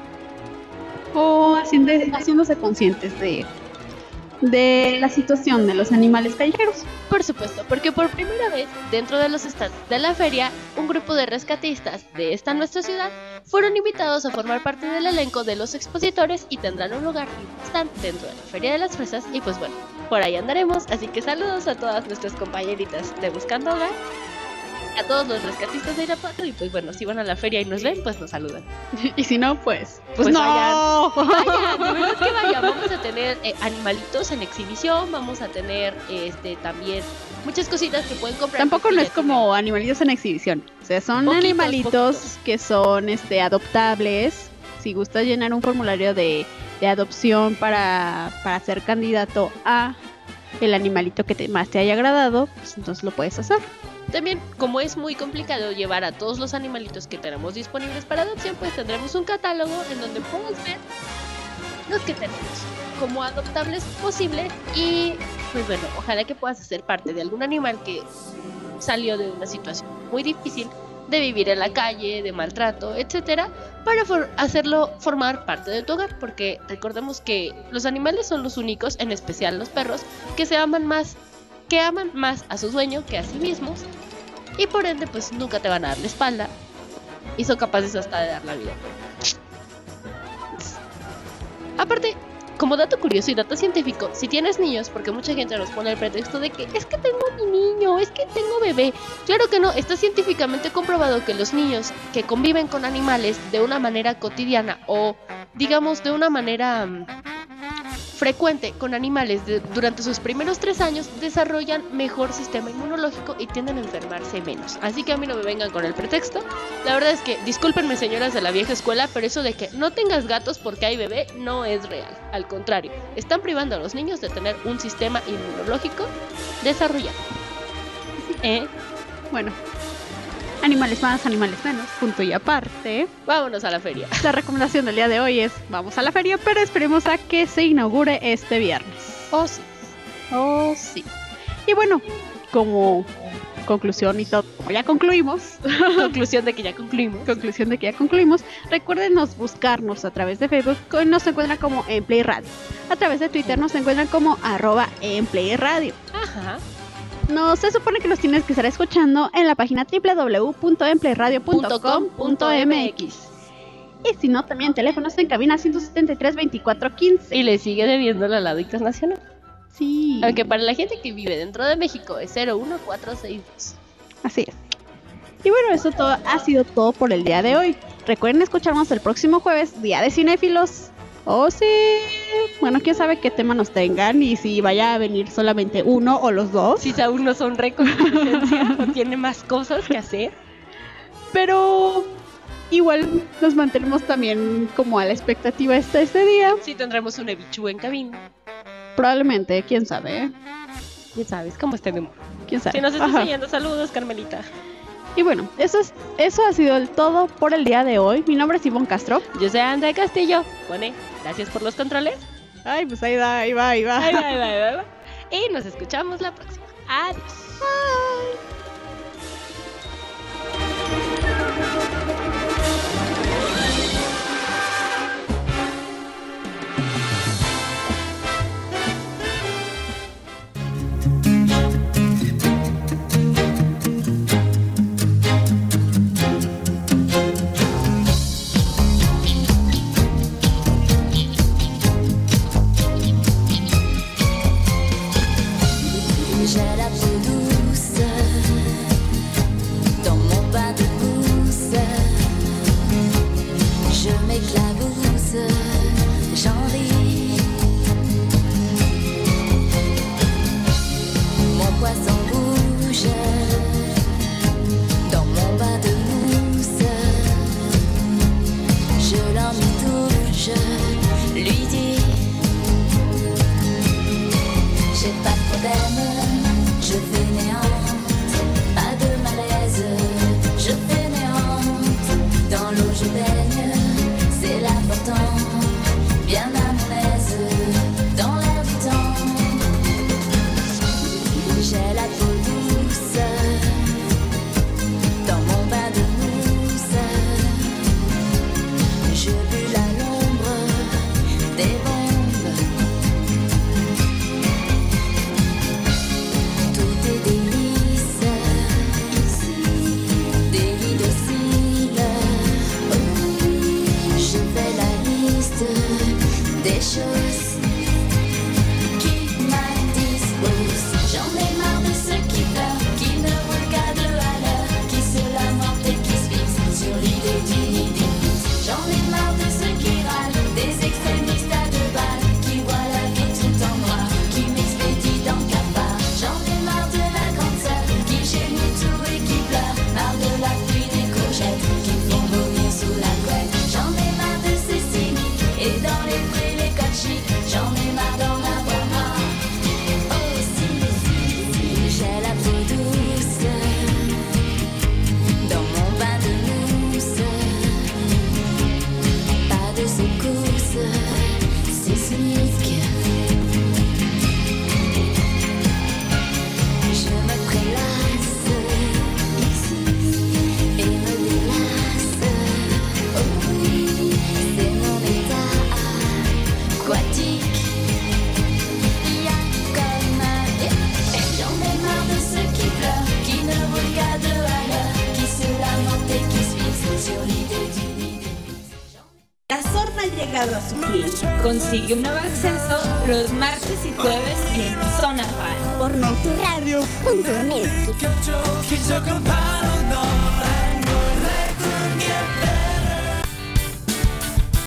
O haciendo, haciéndose conscientes de, de la situación de los animales callejeros. Por supuesto, porque por primera vez dentro de los stands de la feria, un grupo de rescatistas de esta nuestra ciudad fueron invitados a formar parte del elenco de los expositores y tendrán un lugar y un stand dentro de la Feria de las Fresas y pues bueno, por ahí andaremos, así que saludos a todas nuestras compañeritas de Buscando Hogar, a todos los rescatistas de Irapuato y pues bueno, si van a la feria y nos ven, pues nos saludan. Y si no, pues. Pues no. Vayan, de verdad que vayan, vamos a tener eh, animalitos en exhibición, vamos a tener este también muchas cositas que pueden comprar. Tampoco pues, no que es ya como animalitos en exhibición. O sea, son Poquitos, animalitos poquitos. que son este adoptables. Si gustas llenar un formulario de, de adopción para, para ser candidato a el animalito que te, más te haya agradado, pues entonces lo puedes hacer. También, como es muy complicado llevar a todos los animalitos que tenemos disponibles para adopción, pues tendremos un catálogo en donde puedes ver los que tenemos como adoptables posibles y pues bueno, ojalá que puedas hacer parte de algún animal que salió de una situación muy difícil de vivir en la calle, de maltrato, etcétera, para for- hacerlo formar parte de tu hogar, porque recordemos que los animales son los únicos, en especial los perros, que se aman más, que aman más a su dueño que a sí mismos y por ende pues nunca te van a dar la espalda y son capaces hasta de dar la vida. Aparte, como dato curioso y dato científico, si tienes niños, porque mucha gente nos pone el pretexto de que es que tengo mi niño, es que tengo bebé. Claro que no, está científicamente comprobado que los niños que conviven con animales de una manera cotidiana o digamos de una manera mm, frecuente con animales de- durante sus primeros tres años desarrollan mejor sistema inmunológico y tienden a enfermarse menos. Así que a mí no me vengan con el pretexto. La verdad es que, discúlpenme señoras de la vieja escuela, pero eso de que no tengas gatos porque hay bebé no es real. Al contrario, están privando a los niños de tener un sistema inmunológico desarrollado. ¿Eh? Bueno, animales más, animales menos, punto y aparte. Vámonos a la feria. La recomendación del día de hoy es vamos a la feria, pero esperemos a que se inaugure este viernes. Oh, sí. Oh, sí. Y bueno, como conclusión y todo, como ya concluimos, Conclusión de que ya concluimos. conclusión de que ya concluimos, recuérdenos buscarnos a través de Facebook, que nos encuentran como Emplay Radio. A través de Twitter nos encuentran como arroba Emplay Radio. Ajá. No, se supone que nos tienes que estar escuchando en la página doble u doble u doble u punto emplayradio punto com punto m x. Y si no, también teléfonos en cabina ciento setenta y tres veinticuatro quince. Y le sigue debiendo la lado internacional. Sí, Aunque para la gente que vive dentro de México es cero uno cuatro seis dos. así es. Y bueno, eso todo ha sido todo por el día de hoy. Recuerden escucharnos el próximo jueves, Día de Cinéfilos. Oh, sí. Bueno, quién sabe qué tema nos tengan y si vaya a venir solamente uno o los dos. Si aún no son récord o tiene más cosas que hacer. Pero igual nos mantenemos también como a la expectativa hasta este día. Sí tendremos un Ebichu en cabina. Probablemente, quién sabe. ¿eh? Ya sabes cómo está de humor. Quién sabe. Si nos estás Ajá. enseñando, saludos, Carmelita. Y bueno, eso es eso ha sido el todo por el día de hoy. Mi nombre es Ivonne Castro. Yo soy Andrea Castillo. Pone, gracias por los controles. Ay, pues ahí va, ahí va, ahí va. Ahí va, ahí va, ahí va. Y nos escuchamos la próxima. Adiós. J'ai la peau douce lui dis j'ai pas de problème, je fainéante, pas de malaise, je fainéante, dans l'eau je baigne, c'est l'important, bien à mon aise, dans l'air du temps, j'ai la peau douce, dans mon bain de mousse, je bulle à l'ombre des bombes. Tout est délice, des lits dociles. Je fais la liste des choses qui m'indisposent. J'en ai marre de ceux qui pleurent, qui ne regardent à l'heure, qui se lamentent et qui se fixent sur l'idée d'une idée. J'en ai marre de ceux qui râlent, des extrémistes à deux balles, qui voient la vie tout en noir, qui m'expédient dans le cafard. J'en ai marre de la grande sœur, qui gémit tout et qui pleure, marre de la pluie des courgettes, qui me font vomir sous la couette. J'en ai marre de ces cyniques, et dans les prés les codes chics, j'en ai marre d'en avoir marre. Oh si, j'ai la peau douce, dans mon bain de mousse, pas de secousses, sismiques. Je me prélasse ici et me délasse. Oh oui, c'est mon état aquatique. Y'a comme un j'en ai marre de ceux qui pleurent, qui ne regardent à l'heure, qui se lamentent et qui se fixent sur l'idée d'une idée. La Sorna ha llegado a su fin. Consigue un nuevo acceso los martes y jueves en Zona Fan. Por multiradio punto net. 기적은 바로 너